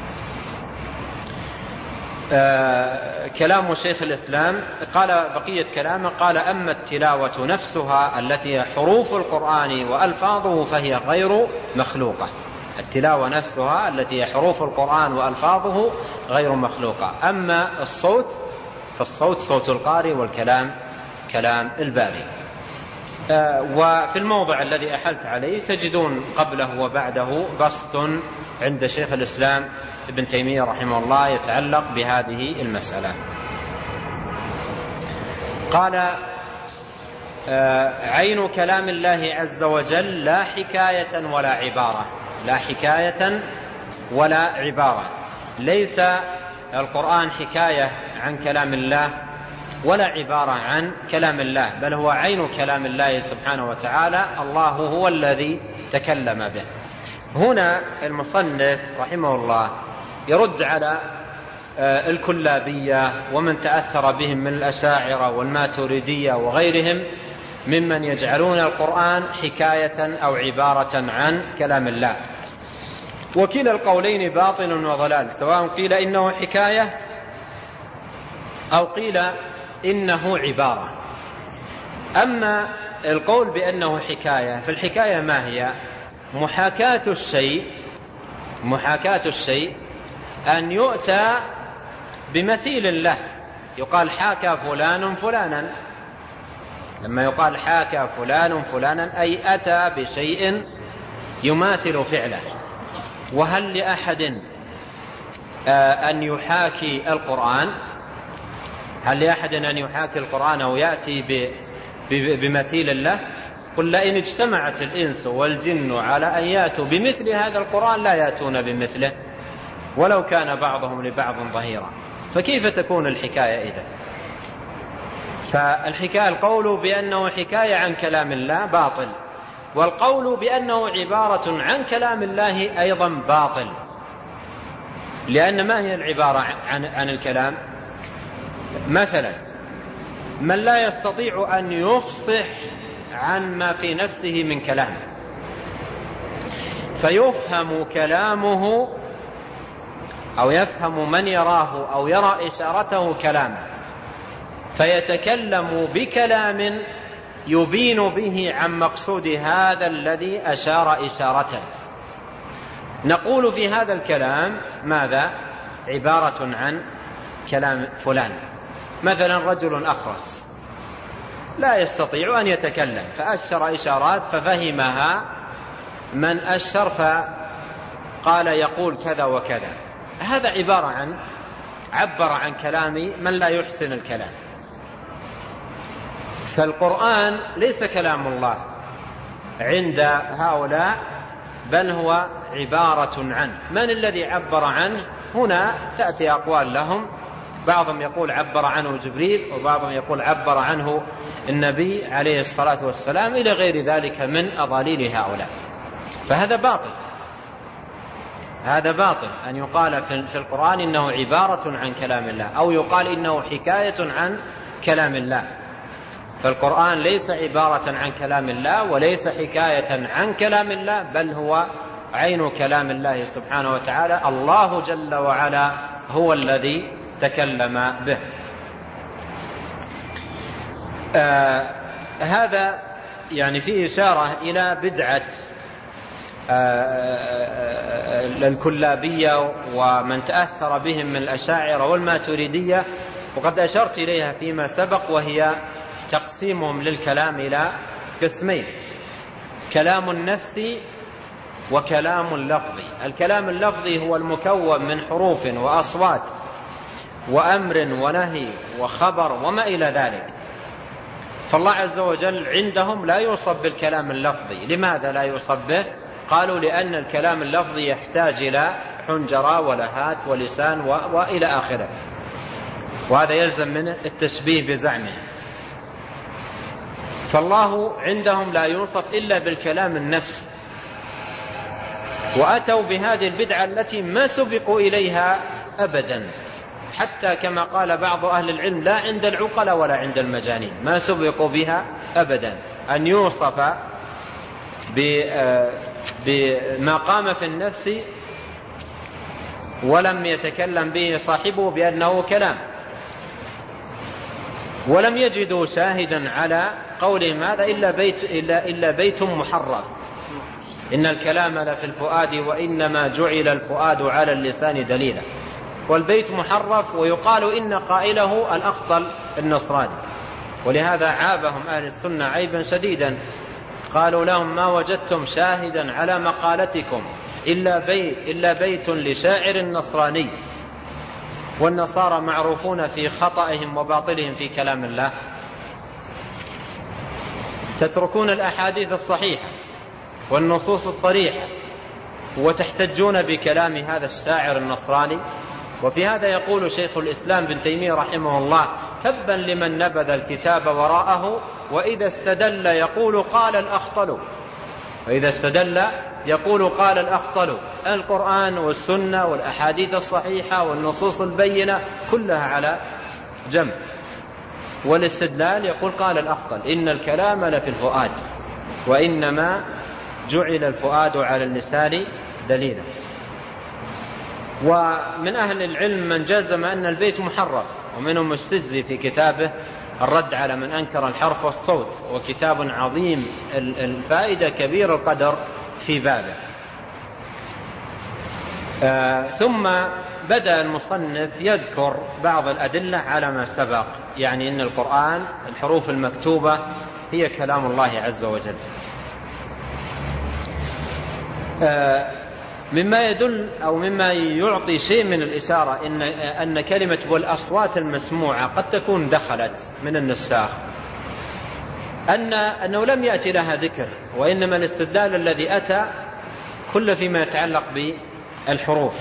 آه كلام شيخ الإسلام قال بقية كلامه، قال: أما التلاوة نفسها التي حروف القرآن وألفاظه فهي غير مخلوقة. التلاوة نفسها التي حروف القرآن وألفاظه غير مخلوقة. أما الصوت فالصوت صوت القارئ، والكلام كلام الباري. آه وفي الموضع الذي أحلت عليه تجدون قبله وبعده بسط عند شيخ الإسلام ابن تيمية رحمه الله يتعلق بهذه المسألة. قال: آه عين كلام الله عز وجل لا حكاية ولا عبارة لا حكاية ولا عبارة. ليس القرآن حكاية عن كلام الله ولا عبارة عن كلام الله، بل هو عين كلام الله سبحانه وتعالى. الله هو الذي تكلم به. هنا المصنف رحمه الله يرد على الكلابية ومن تأثر بهم من الأشاعرة والماتريدية وغيرهم ممن يجعلون القرآن حكاية أو عبارة عن كلام الله. وكلا القولين باطل وضلال، سواء قيل إنه حكاية أو قيل إنه عبارة. أما القول بأنه حكاية، فالحكاية ما هي؟ محاكاة الشيء محاكاة الشيء أن يؤتى بمثيل له. يقال حاكى فلان فلانا، لما يقال حاكى فلان فلانا أي أتى بشيء يماثل فعله. وهل لأحد أن يحاكي القرآن؟ هل لأحد أن يحاكي القرآن أو يأتي بمثيل له؟ قل لئن اجتمعت الإنس والجن على أن يأتوا بمثل هذا القرآن لا يأتون بمثله ولو كان بعضهم لبعض ظهيرا. فكيف تكون الحكاية إذن؟ فالحكاية القول بأنه حكاية عن كلام الله باطل، والقول بأنه عبارة عن كلام الله أيضا باطل. لأن ما هي العبارة عن, عن الكلام؟ مثلا من لا يستطيع أن يفصح عن ما في نفسه من كلام، فيفهم كلامه أو يفهم من يراه أو يرى إشارته كلامه، فيتكلم بكلام يبين به عن مقصود هذا الذي أشار إشارته. نقول في هذا الكلام ماذا؟ عبارة عن كلام فلان. مثلا رجل أخرس لا يستطيع أن يتكلم فأشر إشارات ففهمها من أشر فقال يقول كذا وكذا، هذا عبارة عن عبر عن كلام من لا يحسن الكلام. فالقرآن ليس كلام الله عند هؤلاء، بل هو عبارة عنه. من الذي عبر عنه؟ هنا تأتي أقوال لهم، بعضهم يقول عبر عنه جبريل، وبعضهم يقول عبر عنه النبي عليه الصلاة والسلام، إلى غير ذلك من أضاليل هؤلاء. فهذا باطل، هذا باطل أن يقال في القرآن إنه عبارة عن كلام الله، أو يقال إنه حكاية عن كلام الله. فالقرآن ليس عبارة عن كلام الله وليس حكاية عن كلام الله، بل هو عين كلام الله سبحانه وتعالى. الله جل وعلا هو الذي تكلم به. آه هذا يعني فيه إشارة إلى بدعة آه الكلابية ومن تأثر بهم من الأشاعرة والماتريدية، وقد أشرت إليها فيما سبق، وهي تقسيمهم للكلام إلى قسمين: كلام النفسي وكلام اللفظي. الكلام اللفظي هو المكون من حروف وأصوات وأمر ونهي وخبر وما إلى ذلك. فالله عز وجل عندهم لا يوصف بالكلام اللفظي. لماذا لا يوصف به؟ قالوا لأن الكلام اللفظي يحتاج إلى حنجرة ولهات ولسان و... وإلى آخره، وهذا يلزم منه التشبيه بزعمه. فالله عندهم لا يوصف إلا بالكلام النفسي، وأتوا بهذه البدعة التي ما سبقوا إليها أبدا، حتى كما قال بعض أهل العلم لا عند العقلاء ولا عند المجانين، ما سبقوا بها أبدا أن يوصف بما قام في النفس ولم يتكلم به صاحبه بأنه كلام. ولم يجدوا شاهدا على قولهم هذا إلا بيت, إلا, إلا بيت محرف: إن الكلام لفي الفؤاد وإنما جعل الفؤاد على اللسان دليلا. والبيت محرف، ويقال إن قائله الأخطل النصراني. ولهذا عابهم أهل السنة عيبا شديدا، قالوا لهم: ما وجدتم شاهدا على مقالتكم إلا بيت, إلا بيت لشاعر نصراني. والنصارى معروفون في خطئهم وباطلهم في كلام الله. تتركون الأحاديث الصحيحة والنصوص الصريحة وتحتجون بكلام هذا الشاعر النصراني. وفي هذا يقول شيخ الإسلام بن تيمية رحمه الله: تبا لمن نبذ الكتاب وراءه وإذا استدل يقول قال الأخطل. وإذا استدل يقول قال الأخطل. القرآن والسنة والأحاديث الصحيحة والنصوص البينة كلها على جنب، والاستدلال يقول قال الأخطل. إن الكلام لفي الفؤاد وإنما جعل الفؤاد على اللسان دليلا. ومن أهل العلم من جزم أن البيت محرف، ومنهم مستجزي في كتابه الرد على من أنكر الحرف والصوت، وكتاب عظيم الفائدة كبير القدر في بابه. آه ثم بدأ المصنف يذكر بعض الأدلة على ما سبق، يعني أن القرآن الحروف المكتوبة هي كلام الله عز وجل. مما يدل أو مما يعطي شيء من الإشارة إن, أن كلمة والأصوات المسموعة قد تكون دخلت من النساخ، أن أنه لم يأتي لها ذكر، وإنما الاستدلال الذي أتى كل فيما يتعلق بالحروف،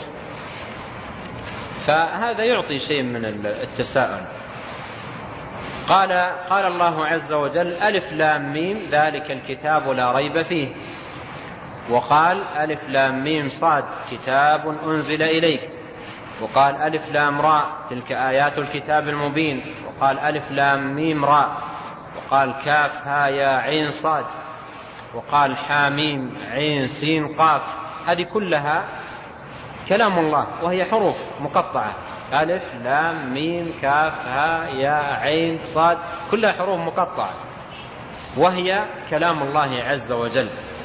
فهذا يعطي شيء من التساؤل. قال قال الله عز وجل ألف لام ميم ذلك الكتاب لا ريب فيه، وقال ألف لام ميم صاد كتاب أنزل إليك، وقال ألف لام راء تلك آيات الكتاب المبين، وقال ألف لام ميم راء، وقال كاف ها يا عين صاد، وقال حاميم عين سين قاف. هذه كلها كلام الله وهي حروف مقطعة، ألف لام ميم كاف ها يا عين صاد، كلها حروف مقطعة وهي كلام الله عز وجل.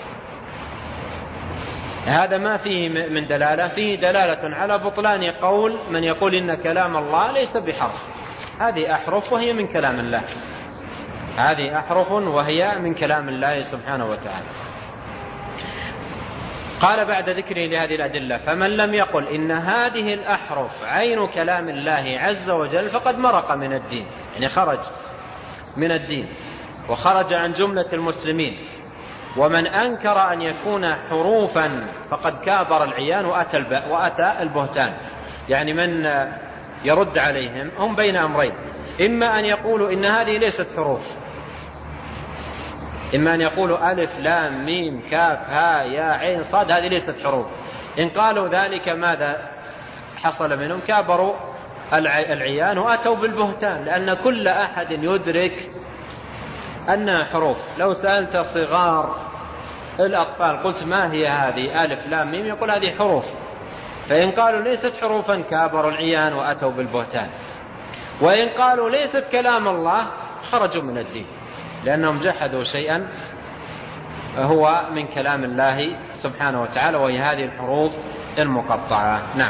هذا ما فيه من دلالة، فيه دلالة على بطلان قول من يقول إن كلام الله ليس بحرف. هذه أحرف وهي من كلام الله، هذه أحرف وهي من كلام الله سبحانه وتعالى. قال بعد ذكره لهذه الأدلة فمن لم يقل إن هذه الأحرف عين كلام الله عز وجل فقد مرق من الدين، يعني خرج من الدين وخرج عن جملة المسلمين. ومن أنكر أن يكون حروفا فقد كابر العيان وأتى, وأتى البهتان. يعني من يرد عليهم هم بين أمرين، إما أن يقولوا إن هذه ليست حروف، إما أن يقولوا ألف لام ميم كاف ها يا عين صاد هذه ليست حروف. إن قالوا ذلك ماذا حصل منهم؟ كابروا العيان وأتوا بالبهتان، لأن كل أحد يدرك أنها حروف. لو سألت صغار الأطفال قلت ما هي هذه ألف لام ميم يقول هذه حروف. فإن قالوا ليست حروفا كابروا العيان وأتوا بالبهتان، وإن قالوا ليست كلام الله خرجوا من الدين، لأنهم جحدوا شيئا هو من كلام الله سبحانه وتعالى، وهي هذه الحروف المقطعة. نعم.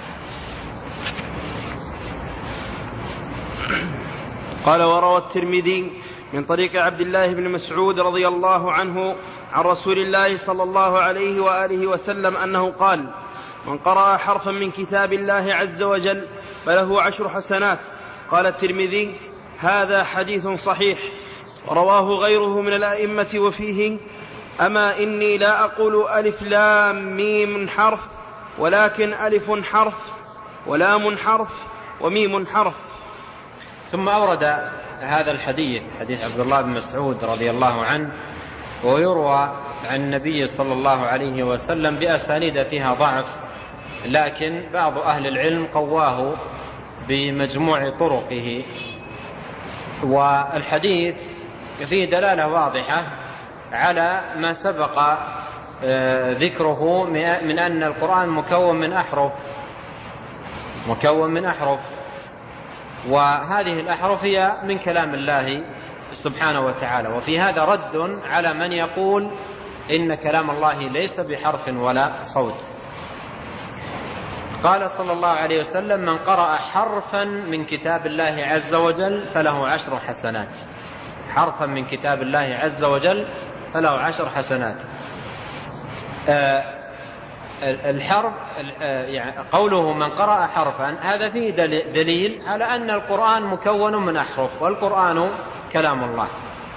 قال وروى الترمذي من طريق عبد الله بن مسعود رضي الله عنه عن رسول الله صلى الله عليه وآله وسلم أنه قال من قرأ حرفا من كتاب الله عز وجل فله عشر حسنات. قال الترمذي هذا حديث صحيح. ورواه غيره من الأئمة وفيه أما إني لا أقول ألف لام ميم حرف ولكن ألف حرف ولام حرف وميم حرف. ثم أورد هذا الحديث حديث عبد الله بن مسعود رضي الله عنه، ويروى عن النبي صلى الله عليه وسلم بأسانيد فيها ضعف، لكن بعض أهل العلم قواه بمجموع طرقه. والحديث فيه دلالة واضحة على ما سبق ذكره من أن القرآن مكون من أحرف مكون من أحرف وهذه الأحرف هي من كلام الله سبحانه وتعالى. وفي هذا رد على من يقول إن كلام الله ليس بحرف ولا صوت. قال صلى الله عليه وسلم من قرأ حرفا من كتاب الله عز وجل فله عشر حسنات. حرفا من كتاب الله عز وجل فله عشر حسنات. الحرف يعني قوله من قرأ حرفا هذا فيه دليل على أن القرآن مكون من أحرف، والقرآن كلام الله.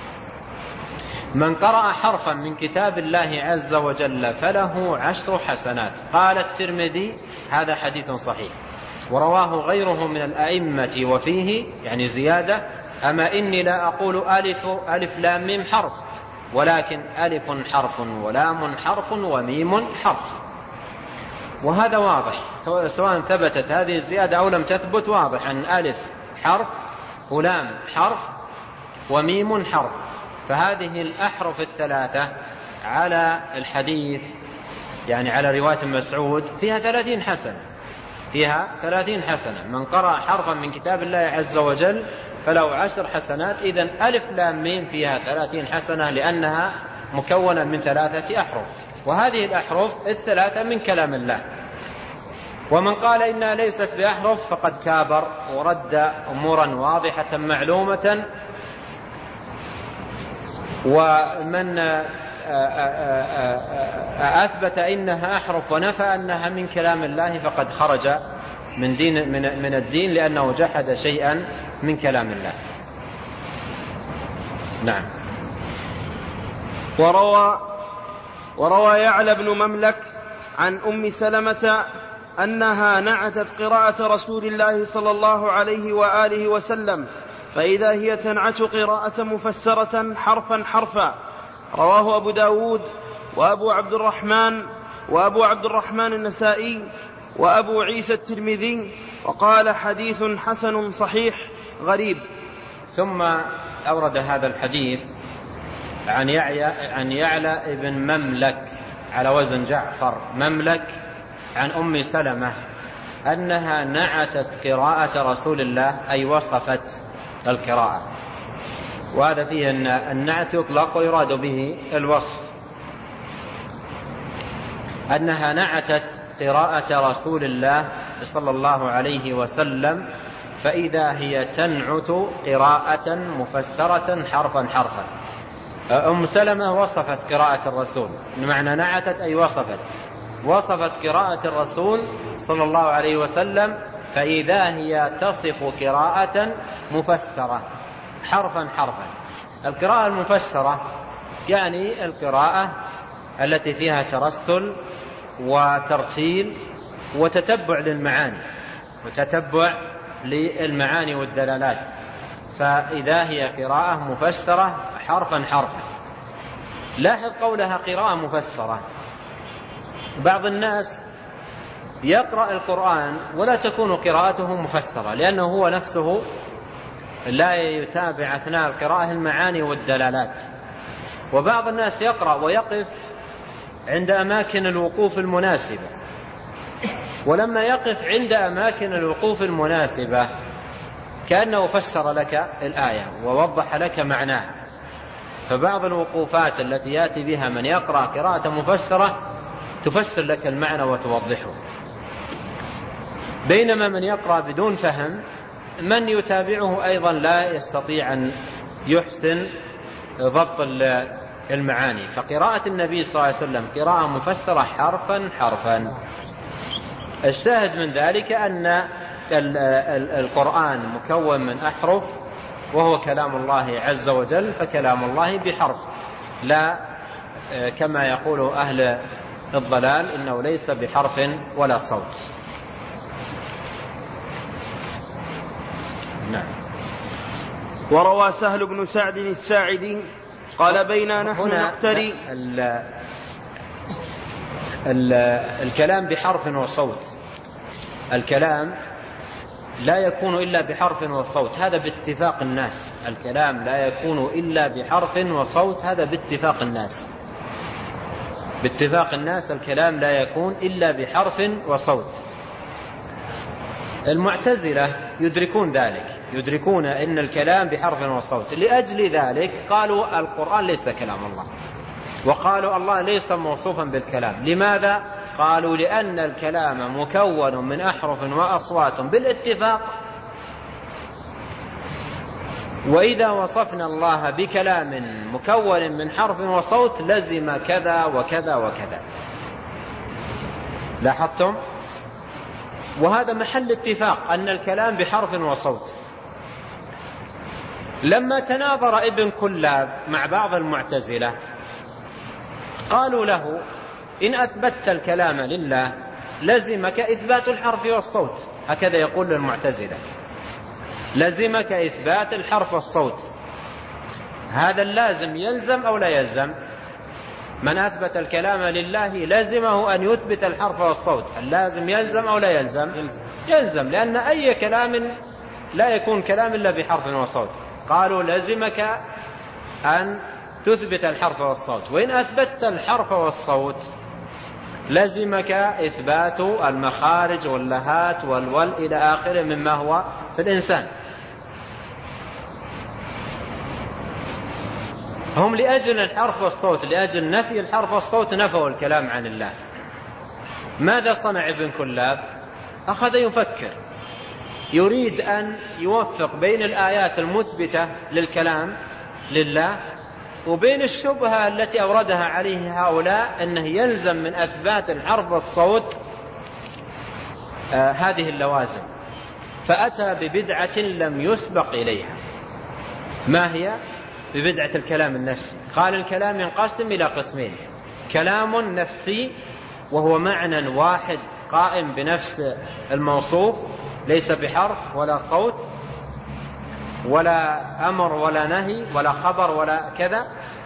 من قرأ حرفا من كتاب الله عز وجل فله عشر حسنات. قال الترمذي هذا حديث صحيح. ورواه غيره من الأئمة وفيه يعني زيادة أما إني لا أقول ألف, ألف لام ميم حرف ولكن ألف حرف ولام حرف وميم حرف. وهذا واضح سواء ثبتت هذه الزيادة أو لم تثبت، واضح أن ألف حرف ولام حرف وميم حرف. فهذه الأحرف الثلاثة على الحديث يعني على رواية مسعود فيها ثلاثين حسنة فيها ثلاثين حسنة. من قرأ حرفا من كتاب الله عز وجل فلو عشر حسنات. إذن ألف لام ميم فيها ثلاثين حسنة لأنها مكونة من ثلاثة أحرف، وهذه الأحرف الثلاثة من كلام الله. ومن قال إنها ليست بأحرف فقد كابر ورد أمورا واضحة معلومة. ومن أثبت إنها أحرف ونفى أنها من كلام الله فقد خرج من دين من الدين، لأنه جحد شيئا من كلام الله. نعم. وروى وروى يعلى بن مملك عن أم سلمة أنها نعتت قراءة رسول الله صلى الله عليه وآله وسلم، فإذا هي تنعت قراءة مفسرة حرفا حرفا. رواه أبو داود وأبو عبد الرحمن وأبو عبد الرحمن النسائي وأبو عيسى الترمذي، وقال حديث حسن صحيح غريب. ثم أورد هذا الحديث عن يعلى عن يعلى ابن مملك على وزن جعفر مملك عن أم سلمة أنها نعتت قراءة رسول الله، أي وصفت القراءة. وهذا فيه أن النعت يطلق ويراد به الوصف. أنها نعتت قراءة رسول الله صلى الله عليه وسلم، فإذا هي تنعت قراءة مفسرة حرفا حرفا. أم سلمة وصفت قراءة الرسول، بمعنى نعتت أي وصفت وصفت قراءة الرسول صلى الله عليه وسلم، فإذا هي تصف قراءة مفسرة حرفا حرفا. القراءة المفسرة يعني القراءة التي فيها ترسل وترتيل وتتبع للمعاني وتتبع للمعاني والدلالات، فإذا هي قراءة مفسرة حرفا حرفا. لاحظ قولها قراءة مفسرة. بعض الناس يقرأ القرآن ولا تكون قراءته مفسرة، لأنه هو نفسه لا يتابع أثناء القراءة المعاني والدلالات. وبعض الناس يقرأ ويقف عند أماكن الوقوف المناسبة، ولما يقف عند أماكن الوقوف المناسبة كأنه فسر لك الآية ووضح لك معناها. فبعض الوقوفات التي يأتي بها من يقرأ قراءة مفسرة تفسر لك المعنى وتوضحه، بينما من يقرأ بدون فهم من يتابعه أيضا لا يستطيع أن يحسن ضبط المعاني. فقراءة النبي صلى الله عليه وسلم قراءة مفسرة حرفا حرفا. الشاهد من ذلك أن القرآن مكون من أحرف، وهو كلام الله عز وجل، فكلام الله بحرف، لا كما يقول أهل الضلال إنه ليس بحرف ولا صوت. نعم. وروى سهل بن سعد الساعدي قال بينا نحن نقتري. ال ال الكلام بحرف وصوت، الكلام لا يكون إلا بحرف وصوت، هذا باتفاق الناس. الكلام لا يكون إلا بحرف وصوت، هذا باتفاق الناس. باتفاق الناس الكلام لا يكون إلا بحرف وصوت. المعتزلة يدركون ذلك، يدركون أن الكلام بحرف وصوت، لأجل ذلك قالوا القرآن ليس كلام الله، وقالوا الله ليس موصوفا بالكلام. لماذا؟ قالوا لأن الكلام مكون من أحرف وأصوات بالاتفاق، وإذا وصفنا الله بكلام مكون من حرف وصوت لزم كذا وكذا وكذا. لاحظتم؟ وهذا محل اتفاق أن الكلام بحرف وصوت. لما تناظر ابن كلاب مع بعض المعتزلة قالوا له إن أثبتت الكلام لله لزمك إثبات الحرف والصوت، هكذا يقول للمعتزلة، لزمك إثبات الحرف والصوت. هذا اللازم يلزم أو لا يلزم؟ من أثبت الكلام لله لازمه أن يثبت الحرف والصوت. اللازم يلزم أو لا يلزم؟ يلزم, يلزم لأن أي كلام لا يكون كلام إلا بحرف وصوت. قالوا لازمك أن تثبت الحرف والصوت، وإن أثبتت الحرف والصوت لازمك إثبات المخارج واللهات والول إلى آخره مما هو في الإنسان. هم لأجل الحرف والصوت، لأجل نفي الحرف والصوت نفوا الكلام عن الله. ماذا صنع ابن كلاب؟ أخذ يفكر، يريد أن يوفق بين الآيات المثبتة للكلام لله وبين الشبهة التي أوردها عليه هؤلاء أنه يلزم من أثبات الحرف والصوت آه هذه اللوازم، فأتى ببدعة لم يسبق إليها. ما هي؟ ببدعة الكلام النفسي. قال الكلام ينقسم إلى قسمين: كلام نفسي وهو معنى واحد قائم بنفس الموصوف، ليس بحرف ولا صوت ولا أمر ولا نهي ولا خبر ولا كذا،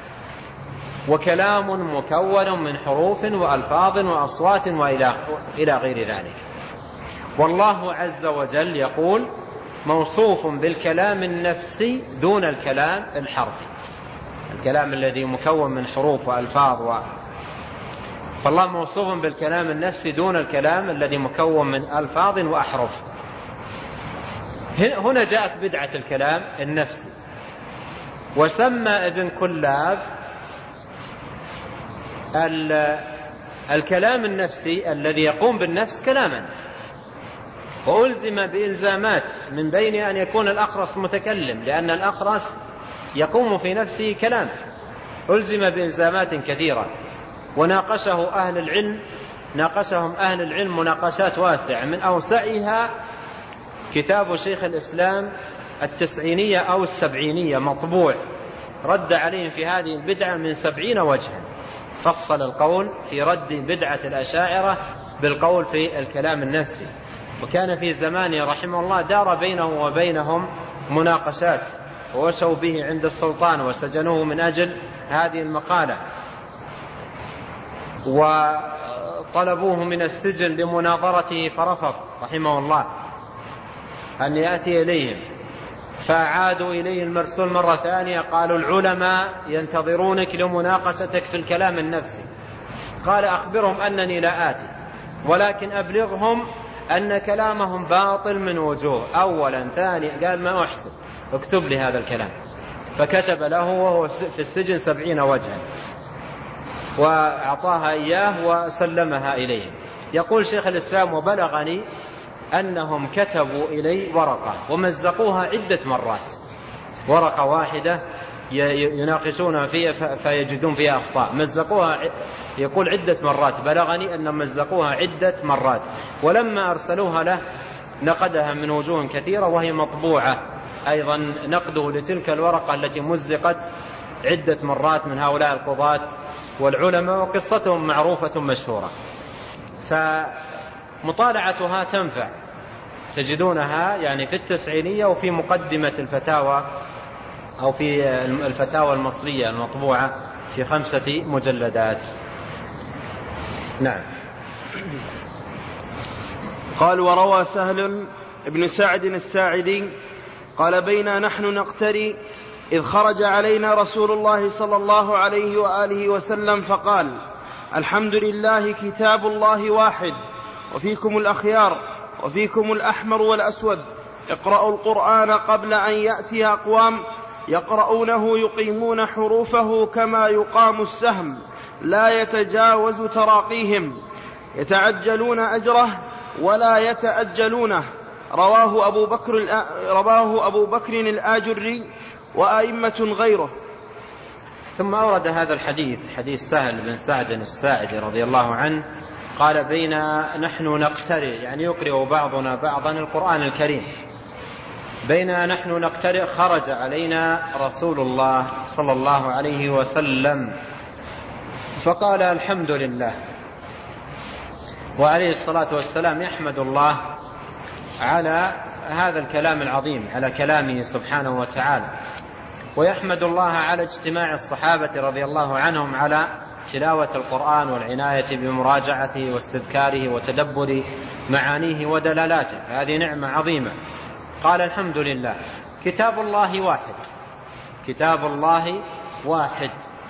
وكلام مكون من حروف وألفاظ وأصوات وإلى غير ذلك. والله عز وجل يقول موصوف بالكلام النفسي دون الكلام الحرفي، الكلام الذي مكون من حروف وألفاظ و... فالله موصوف بالكلام النفسي دون الكلام الذي مكون من ألفاظ وأحرف. هنا جاءت بدعة الكلام النفسي. وسمى ابن كلاب الكلام النفسي الذي يقوم بالنفس كلاما، وألزم بإلزامات، من بين أن يكون الأخرس متكلم، لأن الأخرس يقوم في نفسه كلام، ألزم بإلزامات كثيرة. وناقشه أهل العلم ناقشهم أهل العلم مناقشات واسعة، من أوسعها كتاب شيخ الإسلام التسعينية أو السبعينية مطبوع، رد عليهم في هذه البدعة من سبعين وجها، فصل القول في رد بدعة الأشاعرة بالقول في الكلام النفسي. وكان في زمانه رحمه الله دار بينه وبينهم مناقشات، ووشوا به عند السلطان وسجنوه من أجل هذه المقالة، وطلبوه من السجن لمناظرته فرفض رحمه الله أن يأتي إليهم، فعادوا إليه المرسول مرة ثانية، قالوا العلماء ينتظرونك لمناقشتك في الكلام النفسي. قال أخبرهم أنني لا آتي، ولكن أبلغهم أن كلامهم باطل من وجوه. أولا ثانيا قال ما أحسن، اكتب لي هذا الكلام، فكتب له وهو في السجن سبعين وجها، وأعطاها إياه وسلمها إليه. يقول شيخ الإسلام وبلغني أنهم كتبوا إلي ورقة ومزقوها عدة مرات، ورقة واحدة يناقشونها فيها فيجدون فيها أخطاء، مزقوها يقول عدة مرات، بلغني أنهم مزقوها عدة مرات، ولما أرسلوها له نقدها من وجوه كثيرة وهي مطبوعة أيضا، نقده لتلك الورقة التي مزقت عدة مرات من هؤلاء القضاة والعلماء، وقصتهم معروفة مشهورة. فمطالعتها تنفع، تجدونها يعني في التسعينية وفي مقدمة الفتاوى أو في الفتاوى المصرية المطبوعة في خمسة مجلدات. نعم. قال وروى سهل بن سعد الساعدي قال بينا نحن نقتري إذ خرج علينا رسول الله صلى الله عليه وآله وسلم فقال الحمد لله كتاب الله واحد، وفيكم الأخيار وفيكم الأحمر والأسود، اقرأوا القرآن قبل أن يأتي أقوام يقرؤونه يقيمون حروفه كما يقام السهم، لا يتجاوز تراقيهم، يتعجلون أجره ولا يتأجلونه. رواه أبو بكر, رواه أبو بكر الآجري وأئمة غيره. ثم أورد هذا الحديث، حديث سهل بن سعد الساعدي رضي الله عنه، قال بينا نحن نقترئ، يعني يقرئ بعضنا بعضا القرآن الكريم، بينا نحن نقترئ خرج علينا رسول الله صلى الله عليه وسلم فقال الحمد لله، وعليه الصلاة والسلام يحمد الله على هذا الكلام العظيم، على كلامه سبحانه وتعالى، ويحمد الله على اجتماع الصحابة رضي الله عنهم على تلاوة القرآن والعناية بمراجعته واستذكاره وتدبر معانيه ودلالاته، هذه نعمة عظيمة. قال الحمد لله. كتاب الله واحد، كتاب الله واحد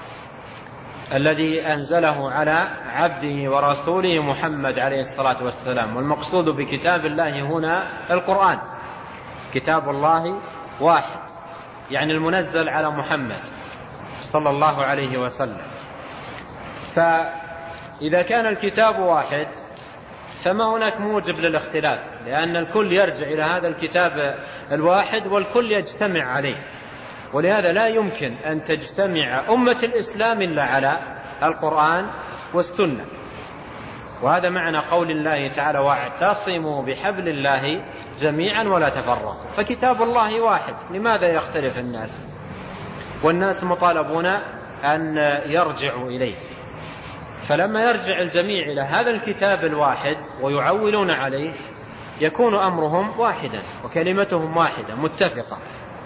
الذي أنزله على عبده ورسوله محمد عليه الصلاة والسلام. والمقصود بكتاب الله هنا القرآن، كتاب الله واحد يعني المنزل على محمد صلى الله عليه وسلم. فإذا كان الكتاب واحد فما هناك موجب للاختلاف، لأن الكل يرجع إلى هذا الكتاب الواحد والكل يجتمع عليه، ولهذا لا يمكن أن تجتمع أمة الإسلام إلا على القرآن والسنة. وهذا معنى قول الله تعالى: واعتصموا بحبل الله جميعا ولا تفرقوا. فكتاب الله واحد، لماذا يختلف الناس؟ والناس مطالبون أن يرجعوا إليه. فلما يرجع الجميع إلى هذا الكتاب الواحد ويعولون عليه يكون أمرهم واحدا وكلمتهم واحدة متفقة.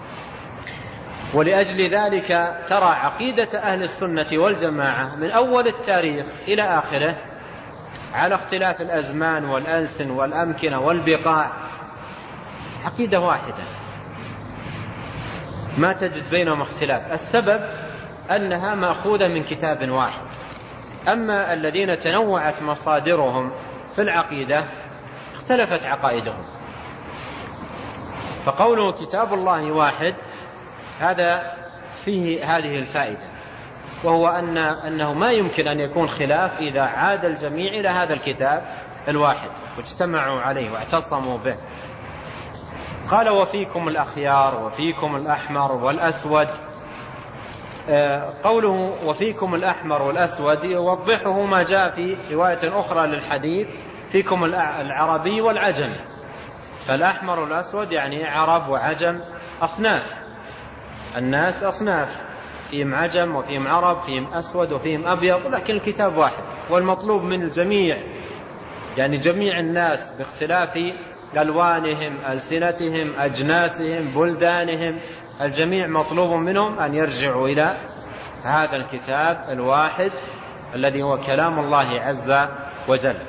ولأجل ذلك ترى عقيدة أهل السنة والجماعة من أول التاريخ إلى آخره على اختلاف الأزمان والألسن والأمكنة والبقاع عقيدة واحدة، ما تجد بينهم اختلاف. السبب أنها مأخوذة من كتاب واحد. أما الذين تنوعت مصادرهم في العقيدة اختلفت عقائدهم. فقوله كتاب الله واحد هذا فيه هذه الفائدة، وهو أن أنه ما يمكن أن يكون خلاف إذا عاد الجميع إلى هذا الكتاب الواحد واجتمعوا عليه واعتصموا به. قال: وفيكم الأخيار وفيكم الأحمر والأسود. قوله وفيكم الأحمر والأسود يوضحه ما جاء في رواية أخرى للحديث: فيكم العربي والعجم. فالأحمر والأسود يعني عرب وعجم، أصناف الناس، أصناف، فيهم عجم وفيهم عرب، فيهم أسود وفيهم أبيض، لكن الكتاب واحد. والمطلوب من الجميع يعني جميع الناس باختلاف ألوانهم، ألسنتهم، أجناسهم، بلدانهم، الجميع مطلوب منهم أن يرجعوا إلى هذا الكتاب الواحد الذي هو كلام الله عز وجل.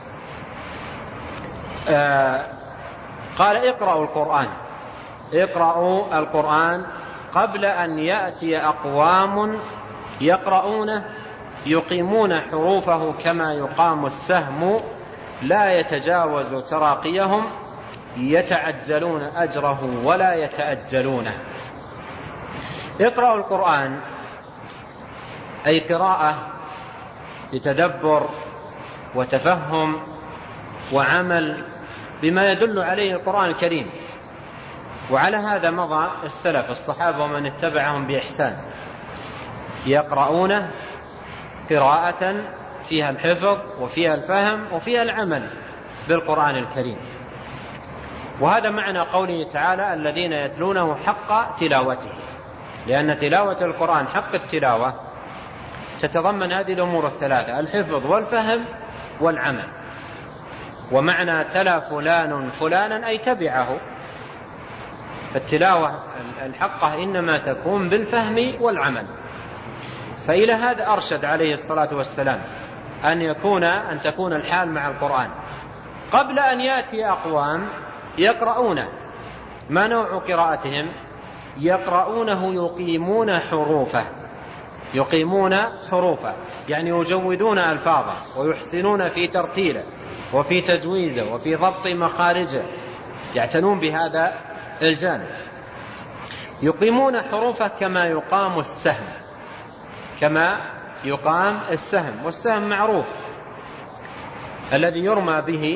آه قال: اقرأوا القرآن، اقرأوا القرآن قبل أن يأتي أقوام يقرؤونه يقيمون حروفه كما يقام السهم لا يتجاوز تراقيهم يتعجلون أجره ولا يتأجلونه. اقرأوا القرآن أي قراءة لتدبر وتفهم وعمل بما يدل عليه القرآن الكريم. وعلى هذا مضى السلف الصحابة ومن اتبعهم بإحسان، يقرؤونه قراءة فيها الحفظ وفيها الفهم وفيها العمل بالقرآن الكريم. وهذا معنى قوله تعالى: الذين يتلونه حق تلاوته، لأن تلاوة القرآن حق التلاوة تتضمن هذه الأمور الثلاثة: الحفظ والفهم والعمل. ومعنى تلا فلان فلانا أي تبعه. فالتلاوة الحقة إنما تكون بالفهم والعمل. فإلى هذا أرشد عليه الصلاة والسلام أن يكون أن تكون الحال مع القرآن قبل أن يأتي أقوام يقرؤونه. ما نوع قراءتهم؟ يقرؤونه يقيمون حروفه، يقيمون حروفه يعني يجودون ألفاظه ويحسنون في ترتيله وفي تجويده وفي ضبط مخارجه، يعتنون بهذا الجانب. يقيمون حروفه كما يقام السهم، كما يقام السهم. والسهم معروف الذي يرمى به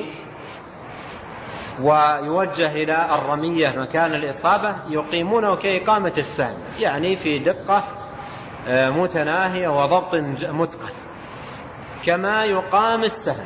ويوجه إلى الرمية مكان الإصابة، يقيمونه كإقامة السهم، يعني في دقة متناهية وضبط متقن كما يقام السهم.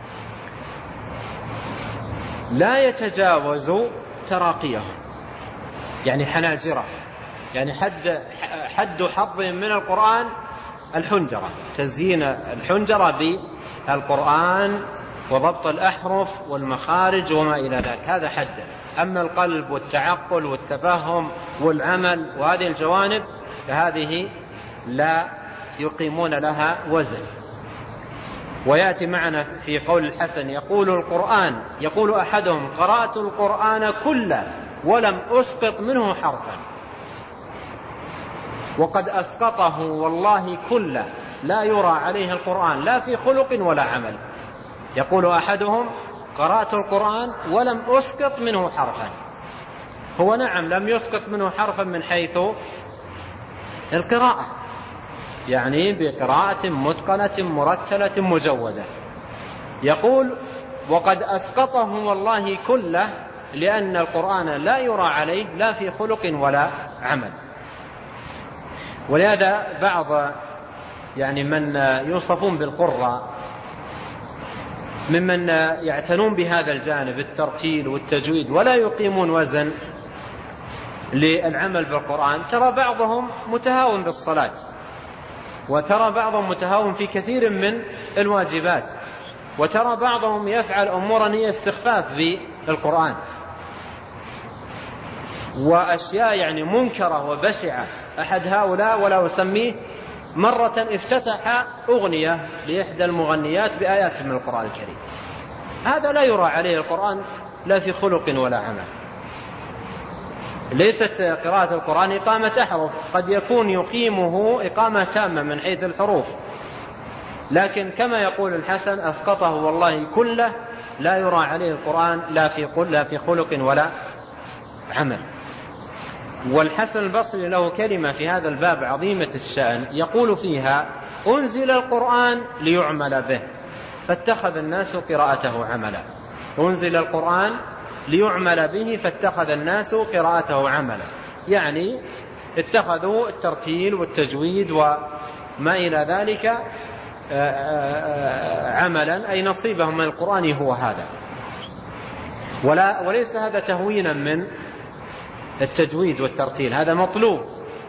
لا يتجاوز تراقيهم يعني حناجره، يعني حد حد حظ من القرآن الحنجرة، تزيين الحنجرة بالقرآن وضبط الأحرف والمخارج وما إلى ذلك، هذا حد. أما القلب والتعقل والتفهم والعمل وهذه الجوانب فهذه لا يقيمون لها وزن. ويأتي معنا في قول الحسن: يقول القرآن يقول أحدهم: قرأت القرآن كله ولم أسقط منه حرفا، وقد أسقطه والله كله لا يرى عليه القرآن لا في خلق ولا عمل. يقول أحدهم: قرأت القرآن ولم أسقط منه حرفا. هو نعم لم يسقط منه حرفا من حيث القراءة، يعني بقراءة متقنة مرتلة مجودة. يقول وقد أسقطهم والله كله، لأن القرآن لا يرى عليه لا في خلق ولا عمل. ولهذا بعض يعني من يوصفون بالقراء ممن يعتنون بهذا الجانب الترتيل والتجويد ولا يقيمون وزن للعمل بالقرآن، ترى بعضهم متهاون بالصلاة، وترى بعضهم متهاون في كثير من الواجبات، وترى بعضهم يفعل أمورا هي استخفاف بالقرآن وأشياء يعني منكرة وبشعة. أحد هؤلاء ولا أسميه مرة افتتح أغنية لإحدى المغنيات بآيات من القرآن الكريم، هذا لا يرى عليه القرآن لا في خلق ولا عمل. ليست قراءة القرآن إقامة أحرف، قد يكون يقيمه إقامة تامة من حيث الحروف، لكن كما يقول الحسن أسقطه والله كله، لا يرى عليه القرآن لا في لا في خلق ولا عمل. والحسن البصري له كلمة في هذا الباب عظيمة الشأن، يقول فيها: أنزل القرآن ليعمل به فاتخذ الناس قراءته عملا. أنزل القرآن ليعمل به فاتخذ الناس قراءته عملا، يعني اتخذوا الترتيل والتجويد وما إلى ذلك عملا، أي نصيبهم من القرآن هو هذا. ولا وليس هذا تهوينا من التجويد والترتيل، هذا مطلوب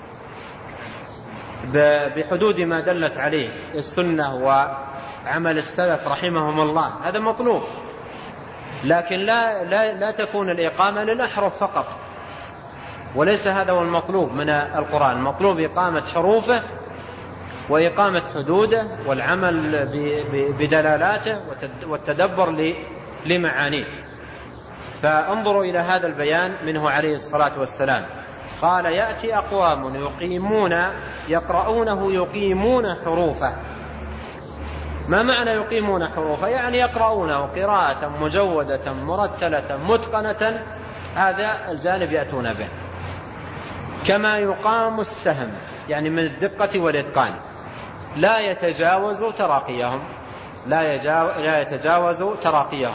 بحدود ما دلت عليه السنة وعمل السلف رحمهم الله، هذا مطلوب، لكن لا, لا, لا تكون الإقامة للأحرف فقط، وليس هذا هو المطلوب من القرآن. المطلوب إقامة حروفه وإقامة حدوده والعمل بدلالاته والتدبر لمعانيه. فانظروا إلى هذا البيان منه عليه الصلاة والسلام، قال: يأتي أقوام يقيمون يقرؤونه يقيمون حروفه. ما معنى يقيمون حروفه؟ يعني يقرؤونه قراءة مجودة مرتلة متقنة، هذا الجانب يأتون به. كما يقام السهم، يعني من الدقة والإتقان، لا يتجاوز تراقيهم لا يتجاوز تراقيهم.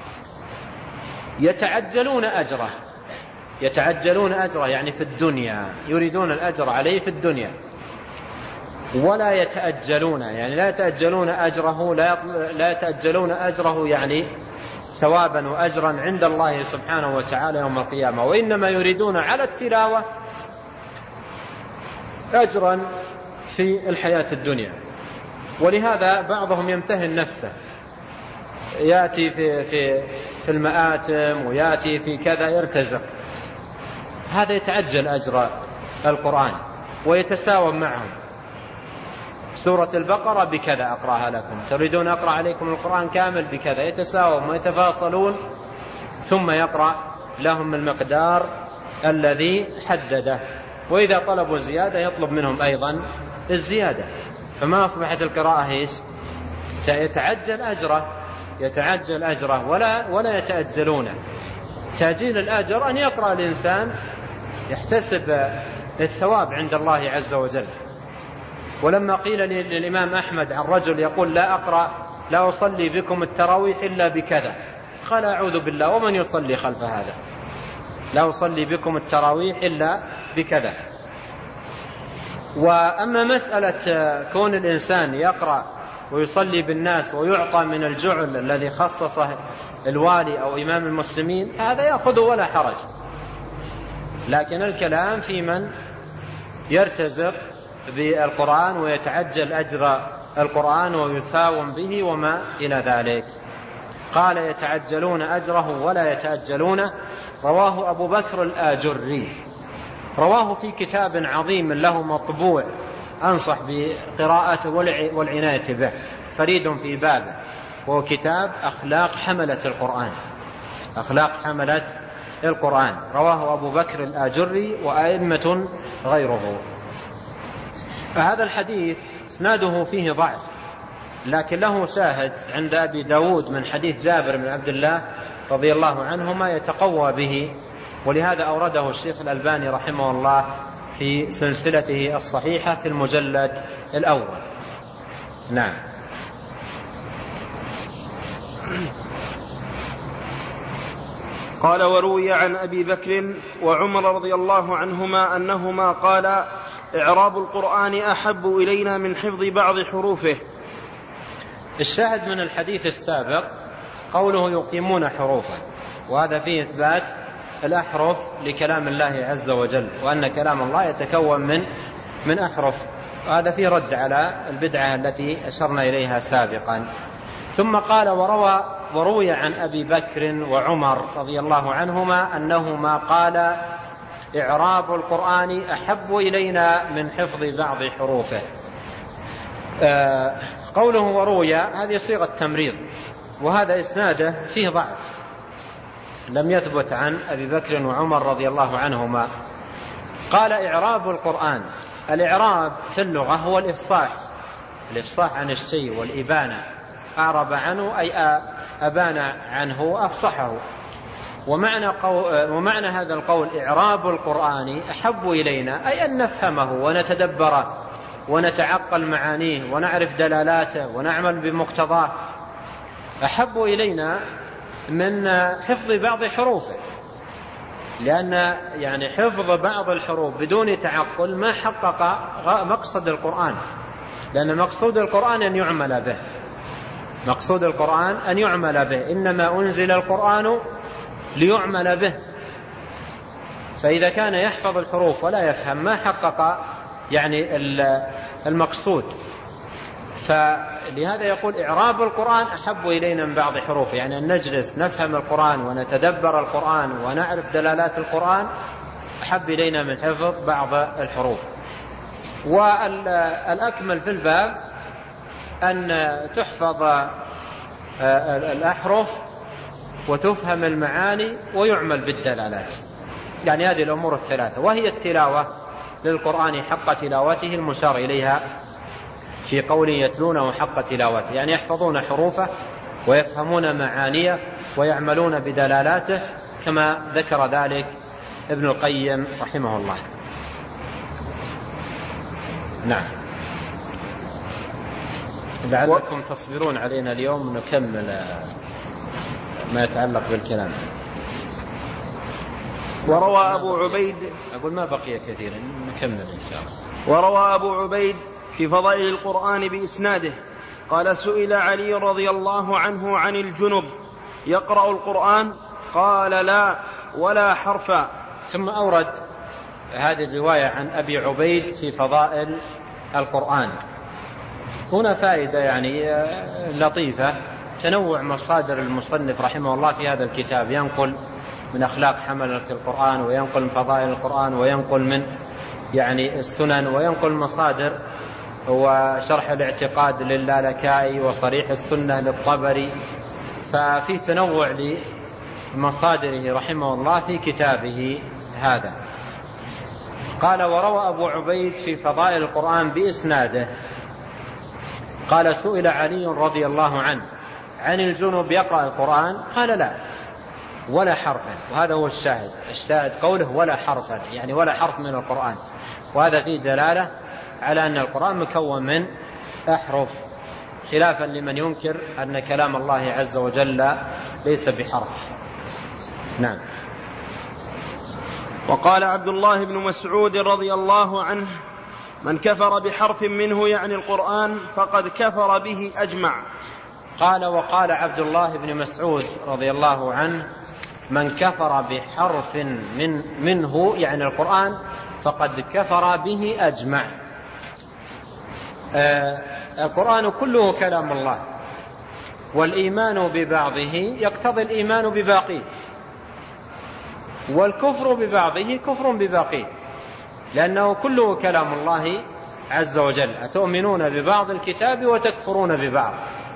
يتعجلون أجره يتعجلون أجره يعني في الدنيا، يريدون الأجر عليه في الدنيا، ولا يتأجلون يعني لا يتأجلون أجره لا يتأجلون أجره يعني ثوابا وأجرا عند الله سبحانه وتعالى يوم القيامة، وإنما يريدون على التلاوة أجرا في الحياة الدنيا. ولهذا بعضهم يمتهن نفسه، يأتي في, في, في المآتم ويأتي في كذا يرتزق، هذا يتعجل أجر القرآن ويتساوم معهم. سورة البقرة بكذا أقرأها لكم، تريدون أقرأ عليكم القرآن كامل بكذا، يتساوم ويتفاصلون، ثم يقرأ لهم المقدار الذي حدده، وإذا طلبوا زيادة يطلب منهم أيضا الزيادة. فما أصبحت القراءة إيش؟ يتعجل أجره يتعجل أجره ولا ولا يتأجلونه. تأجيل الأجر أن يقرأ الإنسان يحتسب الثواب عند الله عز وجل. ولما قيل للإمام أحمد عن رجل يقول: لا أقرأ لا أصلي بكم التراويح إلا بكذا، قال: أعوذ بالله، ومن يصلي خلف هذا؟ لا أصلي بكم التراويح إلا بكذا. وأما مسألة كون الإنسان يقرأ ويصلي بالناس ويعطى من الجعل الذي خصصه الوالي أو إمام المسلمين، هذا يأخذ ولا حرج، لكن الكلام في من يرتزق بالقرآن ويتعجل أجر القرآن ويساوم به وما إلى ذلك. قال: يتعجلون أجره ولا يتأجلونه. رواه أبو بكر الآجري، رواه في كتاب عظيم له مطبوع، أنصح بقراءته والعناية به، فريد في بابه، وهو كتاب أخلاق حملة القرآن أخلاق حملة القرآن رواه أبو بكر الآجري وأئمة غيره. فهذا الحديث اسناده فيه ضعف، لكن له شاهد عند أبي داود من حديث جابر بن عبد الله رضي الله عنهما يتقوى به، ولهذا أورده الشيخ الألباني رحمه الله في سلسلته الصحيحة في المجلد الأول. نعم. قال وروي عن أبي بكر وعمر رضي الله عنهما أنهما قال إعراب القرآن أحب إلينا من حفظ بعض حروفه. الشاهد من الحديث السابق قوله يقيمون حروفا، وهذا فيه إثبات الأحرف لكلام الله عز وجل، وأن كلام الله يتكون من من أحرف، وهذا فيه رد على البدعة التي أشرنا إليها سابقا. ثم قال وروى وروي عن أبي بكر وعمر رضي الله عنهما أنهما قال إعراب القرآن أحب إلينا من حفظ بعض حروفه. آه قوله وروي هذه صيغة تمريض، وهذا إسناده فيه ضعف، لم يثبت عن أبي بكر وعمر رضي الله عنهما. قال إعراب القرآن، الإعراب في اللغة هو الإفصاح، الإفصاح عن الشيء والإبانة، أعرب عنه أي أبان عنه وأفصحه. ومعنى, قول ومعنى هذا القول إعراب القرآن أحب إلينا أي أن نفهمه ونتدبره ونتعقل معانيه ونعرف دلالاته ونعمل بمقتضاه، أحب إلينا من حفظ بعض حروفه، لأن يعني حفظ بعض الحروف بدون تعقل ما حقق مقصد القرآن، لأن مقصود القرآن أن يعمل به، مقصود القرآن أن يعمل به، إنما أنزل القرآن ليعمل به. فإذا كان يحفظ الحروف ولا يفهم ما حقق يعني المقصود. فلهذا يقول إعراب القرآن أحب إلينا من بعض حروفه، يعني أن نجلس نفهم القرآن ونتدبر القرآن ونعرف دلالات القرآن أحب إلينا من حفظ بعض الحروف. والأكمل في الباب أن تحفظ الأحرف وتفهم المعاني ويعمل بالدلالات، يعني هذه الأمور الثلاثة، وهي التلاوة للقرآن حق تلاوته المشار إليها في قوله يتلونه حق تلاوته، يعني يحفظون حروفه ويفهمون معانيه ويعملون بدلالاته، كما ذكر ذلك ابن القيم رحمه الله. نعم، لعلكم تصبرون علينا اليوم نكمل ما يتعلق بالكلام. وروى أبو عبيد، أقول ما بقي كثيرا نكمل إن شاء الله. وروى أبو عبيد في فضائل القرآن بإسناده قال سئل علي رضي الله عنه عن الجنب يقرأ القرآن؟ قال لا ولا حرفا. ثم أورد هذه الرواية عن أبي عبيد في فضائل القرآن. هنا فائدة يعني لطيفة، تنوع مصادر المصنف رحمه الله في هذا الكتاب، ينقل من أخلاق حملة القرآن، وينقل من فضائل القرآن، وينقل من يعني السنن، وينقل مصادر وشرح الاعتقاد للالكائي وصريح السنة للطبري، ففي تنوع لمصادره رحمه الله في كتابه هذا. قال وروى أبو عبيد في فضائل القرآن بإسناده قال سئل علي رضي الله عنه عن الجنب يقرأ القرآن؟ قال لا ولا حرفا، وهذا هو الشاهد، الشاهد قوله ولا حرفا، يعني ولا حرف من القرآن، وهذا فيه دلالة على أن القرآن مكون من أحرف، خلافا لمن ينكر أن كلام الله عز وجل ليس بحرف. نعم. وقال عبد الله بن مسعود رضي الله عنه من كفر بحرف منه يعني القرآن فقد كفر به أجمع. قال وقال عبد الله بن مسعود رضي الله عنه من كفر بحرف من منه يعني القرآن فقد كفر به أجمع. آه القرآن كله كلام الله، والإيمان ببعضه يقتضي الإيمان بباقيه، والكفر ببعضه كفر بباقيه، لأنه كله كلام الله عز وجل. أتؤمنون ببعض الكتاب وتكفرون ببعض،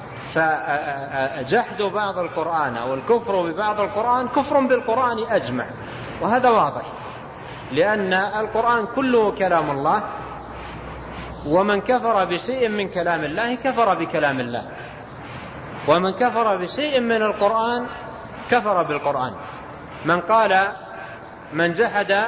فجحد بعض القرآن أو الكفر ببعض القرآن كفر بالقرآن أجمع، وهذا واضح، لأن القرآن كله كلام الله، ومن كفر بشيء من كلام الله كفر بكلام الله، ومن كفر بشيء من القرآن كفر بالقرآن. من قال من جحد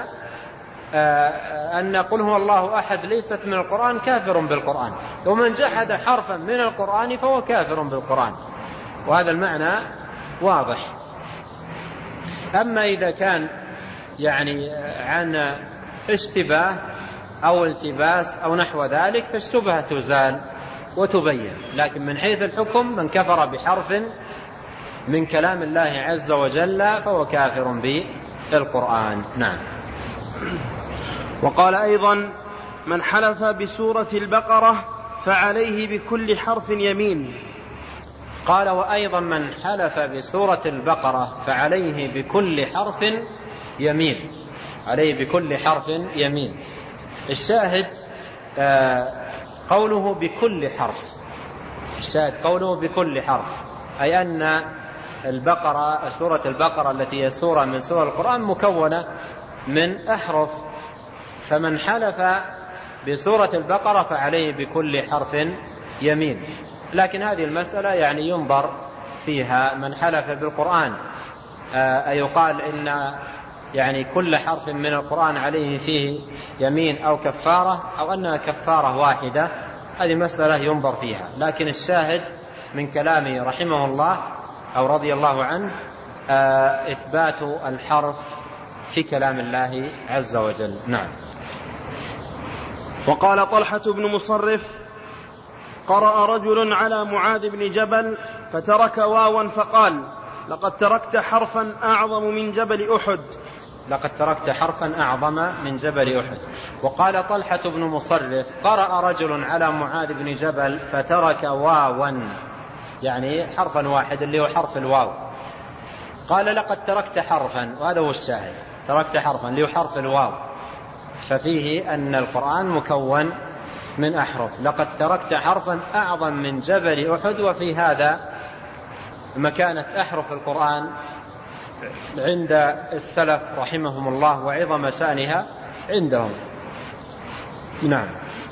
أن قل هو الله أحد ليست من القرآن كافر بالقرآن، ومن جحد حرفا من القرآن فهو كافر بالقرآن، وهذا المعنى واضح. أما إذا كان يعني عن اشتباه أو التباس أو نحو ذلك فالشبهة تزال وتبين. لكن من حيث الحكم من كفر بحرف من كلام الله عز وجل فهو كافر بالقرآن. نعم. وقال أيضا: من حلف بسورة البقرة فعليه بكل حرف يمين. قال: وأيضا من حلف بسورة البقرة فعليه بكل حرف يمين، عليه بكل حرف يمين. الشاهد قوله بكل حرف، الشاهد قوله بكل حرف، أي أن البقرة سورة البقرة التي هي سورة من سور القرآن مكونة من أحرف، فمن حلف بسورة البقرة فعليه بكل حرف يمين. لكن هذه المسألة يعني ينظر فيها، من حلف بالقرآن أيقال إن يعني كل حرف من القرآن عليه فيه يمين أو كفارة، أو أنها كفارة واحدة، هذه مسألة ينظر فيها. لكن الشاهد من كلامه رحمه الله أو رضي الله عنه إثبات الحرف في كلام الله عز وجل. نعم. وقال طلحة بن مصرف: قرأ رجل على معاذ بن جبل فترك واوا فقال: لقد تركت حرفا أعظم من جبل أحد. لقد تركت حرفا أعظم من جبل أحد. وقال طلحة بن مصرف: قرأ رجل على معاذ بن جبل فترك واوا، يعني حرفا واحد اللي هو حرف الواو. قال: لقد تركت حرفا، وهذا هو الشاهد، تركت حرفا اللي هو حرف الواو، ففيه أن القرآن مكون من أحرف. لقد تركت حرفا أعظم من جبل أحد، وفي هذا مكانة أحرف القرآن عند السلف رحمهم الله وعظم شأنها عندهم. نعم.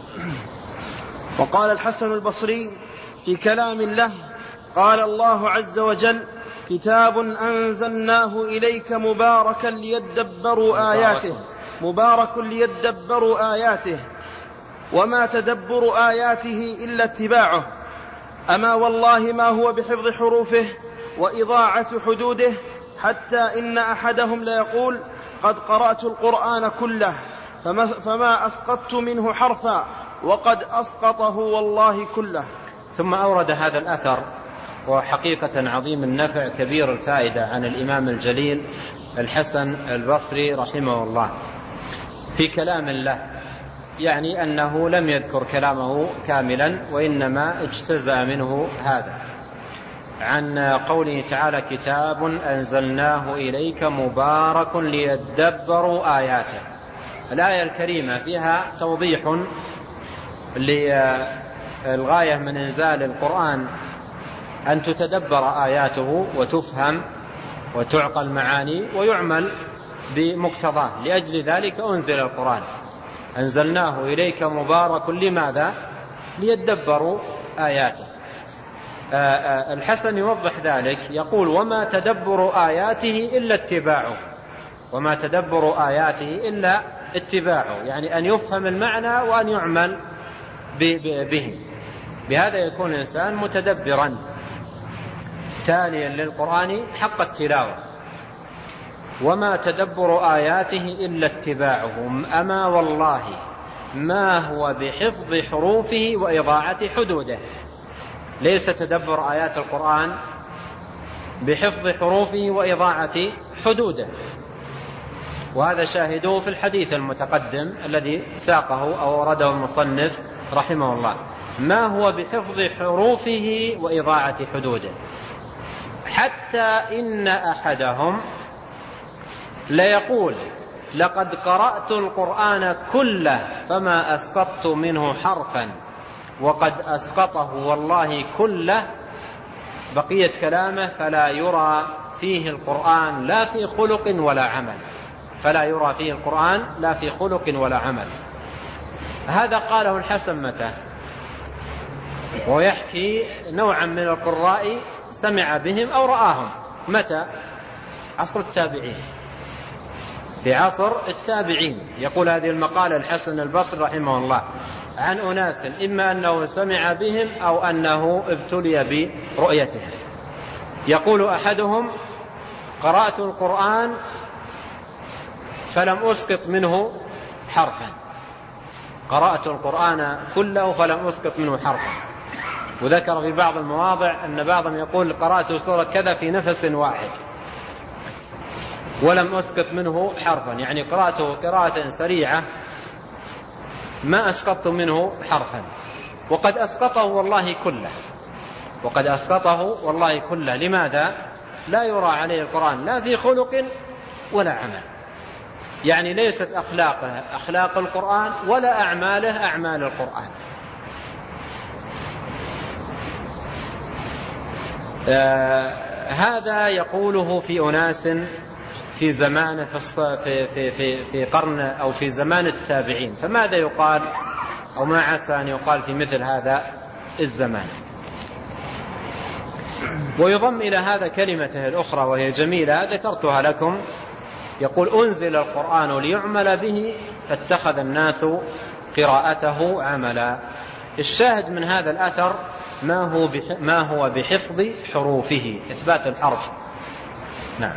وقال الحسن البصري في كلام الله: قال الله عز وجل: كتاب أنزلناه إليك مباركا ليدبروا آياته مبارك ليدبروا آياته وما تدبر آياته إلا اتباعه. أما والله ما هو بحفظ حروفه وإضاعة حدوده، حتى إن أحدهم ليقول: قد قرأت القرآن كله فما, فما أسقطت منه حرفا وقد أسقطه والله كله. ثم أورد هذا الأثر، وحقيقة عظيم النفع كبير الفائدة، عن الإمام الجليل الحسن البصري رحمه الله في كلام الله، يعني أنه لم يذكر كلامه كاملا وإنما اجتزأ منه هذا، عن قوله تعالى: كتاب أنزلناه إليك مبارك ليدبروا آياته. الآية الكريمة فيها توضيح للغاية من إنزال القرآن، أن تتدبر آياته وتفهم وتعقل معاني ويعمل بمقتضاه. لأجل ذلك أنزل القرآن، أنزلناه إليك مبارك، لماذا؟ ليدبروا آياته. الحسن يوضح ذلك، يقول: وما تدبر آياته إلا اتباعه، وما تدبر آياته إلا اتباعه، يعني أن يفهم المعنى وأن يعمل به. بهذا يكون الإنسان متدبرا تاليا للقرآن حق التلاوة. وما تدبر آياته إلا اتباعه، أما والله ما هو بحفظ حروفه وإضاعة حدوده. ليس تدبر آيات القرآن بحفظ حروفه وإضاعة حدوده، وهذا شاهده في الحديث المتقدم الذي ساقه أو ورده المصنف رحمه الله. ما هو بحفظ حروفه وإضاعة حدوده، حتى إن أحدهم ليقول: لقد قرأت القرآن كله فما أسقطت منه حرفا وقد أسقطه والله كله. بقية كلامه: فلا يرى فيه القرآن لا في خلق ولا عمل، فلا يرى فيه القرآن لا في خلق ولا عمل. هذا قاله الحسن متى؟ ويحكي نوعا من القراء سمع بهم أو رآهم متى؟ عصر التابعين، في عصر التابعين. يقول هذه المقالة الحسن البصري رحمه الله عن أناس إما أنه سمع بهم أو أنه ابتلي برؤيتهم. يقول أحدهم: قرأت القرآن فلم أسقط منه حرفا، قرأت القرآن كله فلم أسقط منه حرفا. وذكر في بعض المواضع أن بعضهم يقول قرأت سورة كذا في نفس واحد ولم أسقط منه حرفا، يعني قرأته قراءة سريعة ما أسقطت منه حرفا. وقد أسقطه والله كله، وقد أسقطه والله كله. لماذا؟ لا يرى عليه القرآن لا في خلق ولا عمل، يعني ليست أخلاقه أخلاق القرآن ولا أعماله أعمال القرآن. آه هذا يقوله في أناس في زمان في, في, في, في قرن أو في زمان التابعين، فماذا يقال أو ما عسى أن يقال في مثل هذا الزمان؟ ويضم إلى هذا كلمته الأخرى وهي جميلة ذكرتها لكم، يقول أنزل القرآن ليعمل به فاتخذ الناس قراءته عملا. الشاهد من هذا الأثر ما هو ما هو بحفظ حروفه، إثبات الحرف. نعم.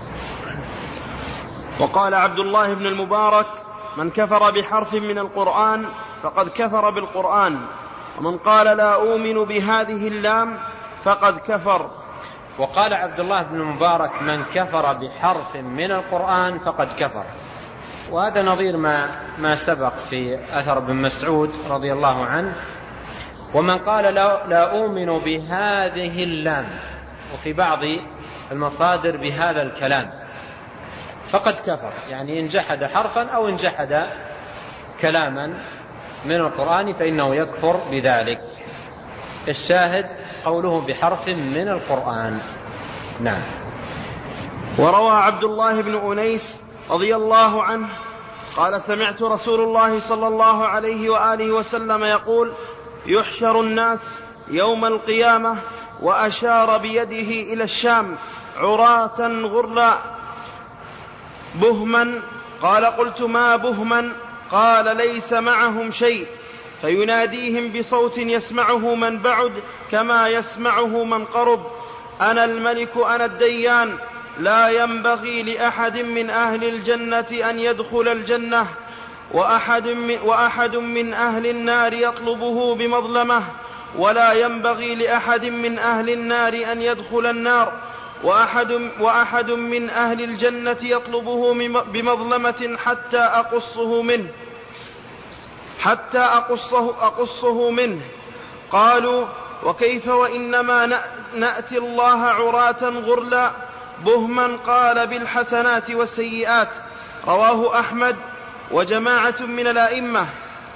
وقال عبد الله بن المبارك: من كفر بحرف من القرآن فقد كفر بالقرآن، ومن قال لا أؤمن بهذه اللام فقد كفر. وقال عبد الله بن المبارك: من كفر بحرف من القرآن فقد كفر. وهذا نظير ما ما سبق في أثر ابن مسعود رضي الله عنه: ومن قال لا, لا أؤمن بهذه اللام، وفي بعض المصادر بهذا الكلام، فقد كفر، يعني إن جحد حرفا أو إن جحد كلاما من القرآن فإنه يكفر بذلك. الشاهد قوله بحرف من القرآن. نعم. وروى عبد الله بن أنيس رضي الله عنه قال: سمعت رسول الله صلى الله عليه وآله وسلم يقول: يحشر الناس يوم القيامة، وأشار بيده إلى الشام، عراة غرلا بهما. قال: قلت: ما بهما؟ قال: ليس معهم شيء. فيناديهم بصوت يسمعه من بعد كما يسمعه من قرب: أنا الملك أنا الديان، لا ينبغي لأحد من أهل الجنة أن يدخل الجنة، وأحد من, وأحد من أهل النار يطلبه بمظلمة، ولا ينبغي لأحد من أهل النار أن يدخل النار، وأحد, وأحد من أهل الجنة يطلبه بمظلمة حتى أقصه منه حتى أقصه, أقصه منه. قالوا: وكيف وإنما نأتي الله عراة غرلا بهما؟ قال: بالحسنات والسيئات. رواه أحمد وجماعة من الأئمة.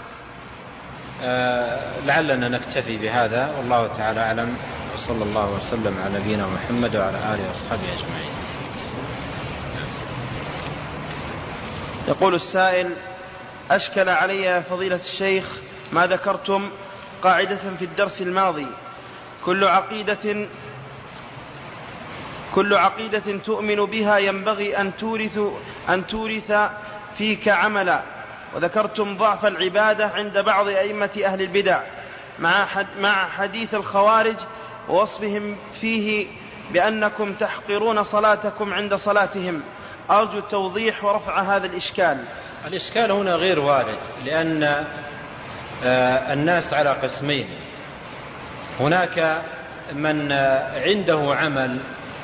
آه لعلنا نكتفي بهذا، والله تعالى أعلم، وصلى الله وسلم على نبينا محمد وعلى آله وصحبه أجمعين. يقول السائل: أشكل علي يا فضيلة الشيخ ما ذكرتم قاعدة في الدرس الماضي: كل عقيدة كل عقيدة تؤمن بها ينبغي أن تورث أن تورث فيك عملا، وذكرتم ضعف العبادة عند بعض أئمة أهل البدع مع مع حديث الخوارج ووصفهم فيه بأنكم تحقرون صلاتكم عند صلاتهم. أرجو التوضيح ورفع هذا الإشكال. الإشكال هنا غير وارد، لأن الناس على قسمين: هناك من عنده عمل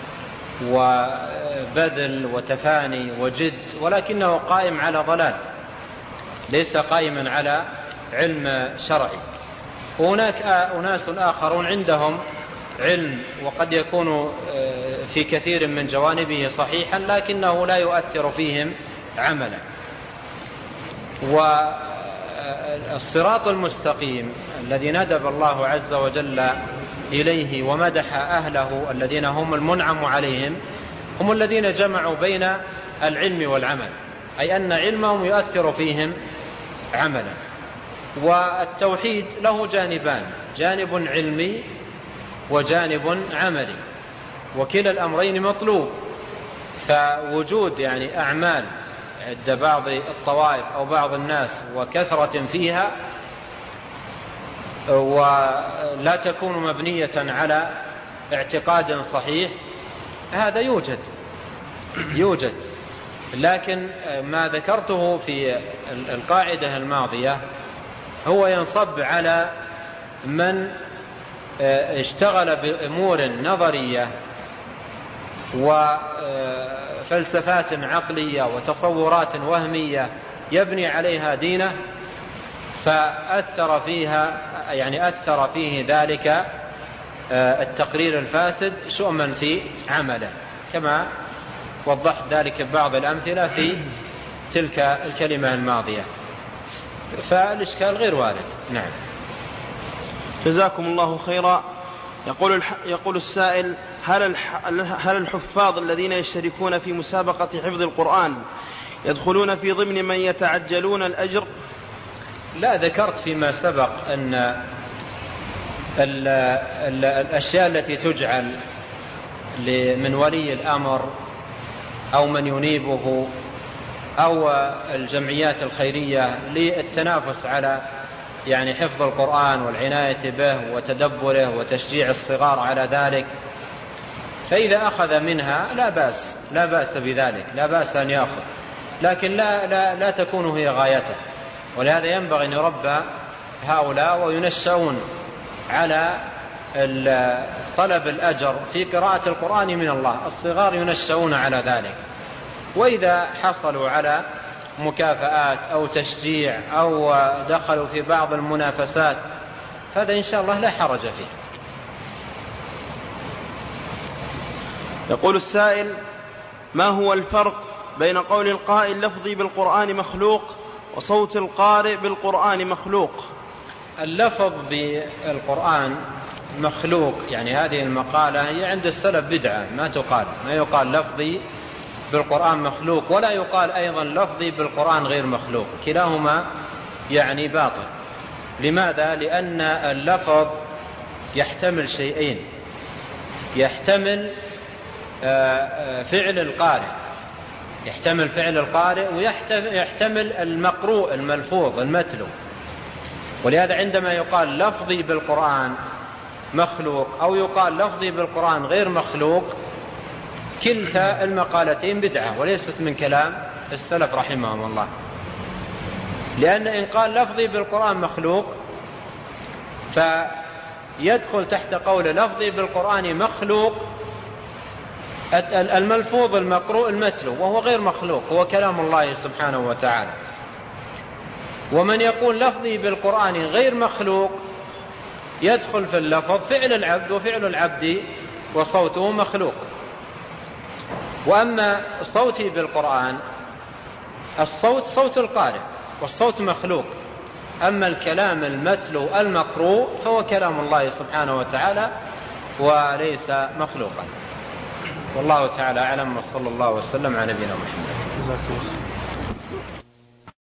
وبذل وتفاني وجد، ولكنه قائم على ضلال، ليس قائما على علم شرعي. وهناك أناس آخرون عندهم علم وقد يكون في كثير من جوانبه صحيحا، لكنه لا يؤثر فيهم عملا. والصراط المستقيم الذي ندب الله عز وجل إليه ومدح أهله الذين هم المنعم عليهم هم الذين جمعوا بين العلم والعمل، أي أن علمهم يؤثر فيهم عملا. والتوحيد له جانبان: جانب علمي وجانب عملي، وكلا الأمرين مطلوب. فوجود يعني أعمال عند بعض الطوائف أو بعض الناس وكثرة فيها ولا تكون مبنية على اعتقاد صحيح، هذا يوجد، يوجد، لكن ما ذكرته في القاعدة الماضية هو ينصب على من اشتغل بأمور نظرية وفلسفات عقلية وتصورات وهمية يبني عليها دينه، فأثر فيها يعني أثر فيه ذلك التقرير الفاسد شؤما في عمله، كما وضحت ذلك ببعض الأمثلة في تلك الكلمة الماضية، فالإشكال غير وارد. نعم. جزاكم الله خيرا. يقول الح... يقول السائل: هل الح... هل الحفاظ الذين يشتركون في مسابقة حفظ القرآن يدخلون في ضمن من يتعجلون الأجر؟ لا، ذكرت فيما سبق أن ال... ال... الأشياء التي تجعل من ولي الأمر أو من ينيبه أو الجمعيات الخيرية للتنافس على يعني حفظ القرآن والعناية به وتدبره وتشجيع الصغار على ذلك، فإذا أخذ منها لا بأس لا بأس بذلك، لا بأس أن يأخذ، لكن لا, لا, لا تكون هي غايته. ولهذا ينبغي أن يربى هؤلاء وينشأون على طلب الأجر في قراءة القرآن من الله، الصغار ينشأون على ذلك، وإذا حصلوا على مكافآت أو تشجيع أو دخلوا في بعض المنافسات هذا إن شاء الله لا حرج فيه. يقول السائل: ما هو الفرق بين قول القائل لفظي بالقرآن مخلوق وصوت القارئ بالقرآن مخلوق؟ اللفظ بالقرآن مخلوق يعني هذه المقالة هي عند السلف بدعة، ما تقال، ما يقال لفظي بالقرآن مخلوق، ولا يقال أيضا لفظي بالقرآن غير مخلوق، كلاهما يعني باطل. لماذا؟ لأن اللفظ يحتمل شيئين، يحتمل فعل القارئ، يحتمل فعل القارئ ويحتمل المقروء الملفوظ المتلو. ولهذا عندما يقال لفظي بالقرآن مخلوق أو يقال لفظي بالقرآن غير مخلوق، كلتا المقالتين بدعة وليست من كلام السلف رحمهم الله. لأن إن قال لفظي بالقرآن مخلوق فيدخل تحت قول لفظي بالقرآن مخلوق الملفوظ المقروء المتلو، وهو غير مخلوق، هو كلام الله سبحانه وتعالى. ومن يقول لفظي بالقرآن غير مخلوق يدخل في اللفظ فعل العبد، وفعل العبد وصوته مخلوق. وأما صوتي بالقرآن الصوت صوت القارئ والصوت مخلوق، أما الكلام المتلو المقروء فهو كلام الله سبحانه وتعالى وليس مخلوقا. والله تعالى أعلم، وصلى الله وسلم على نبينا محمد.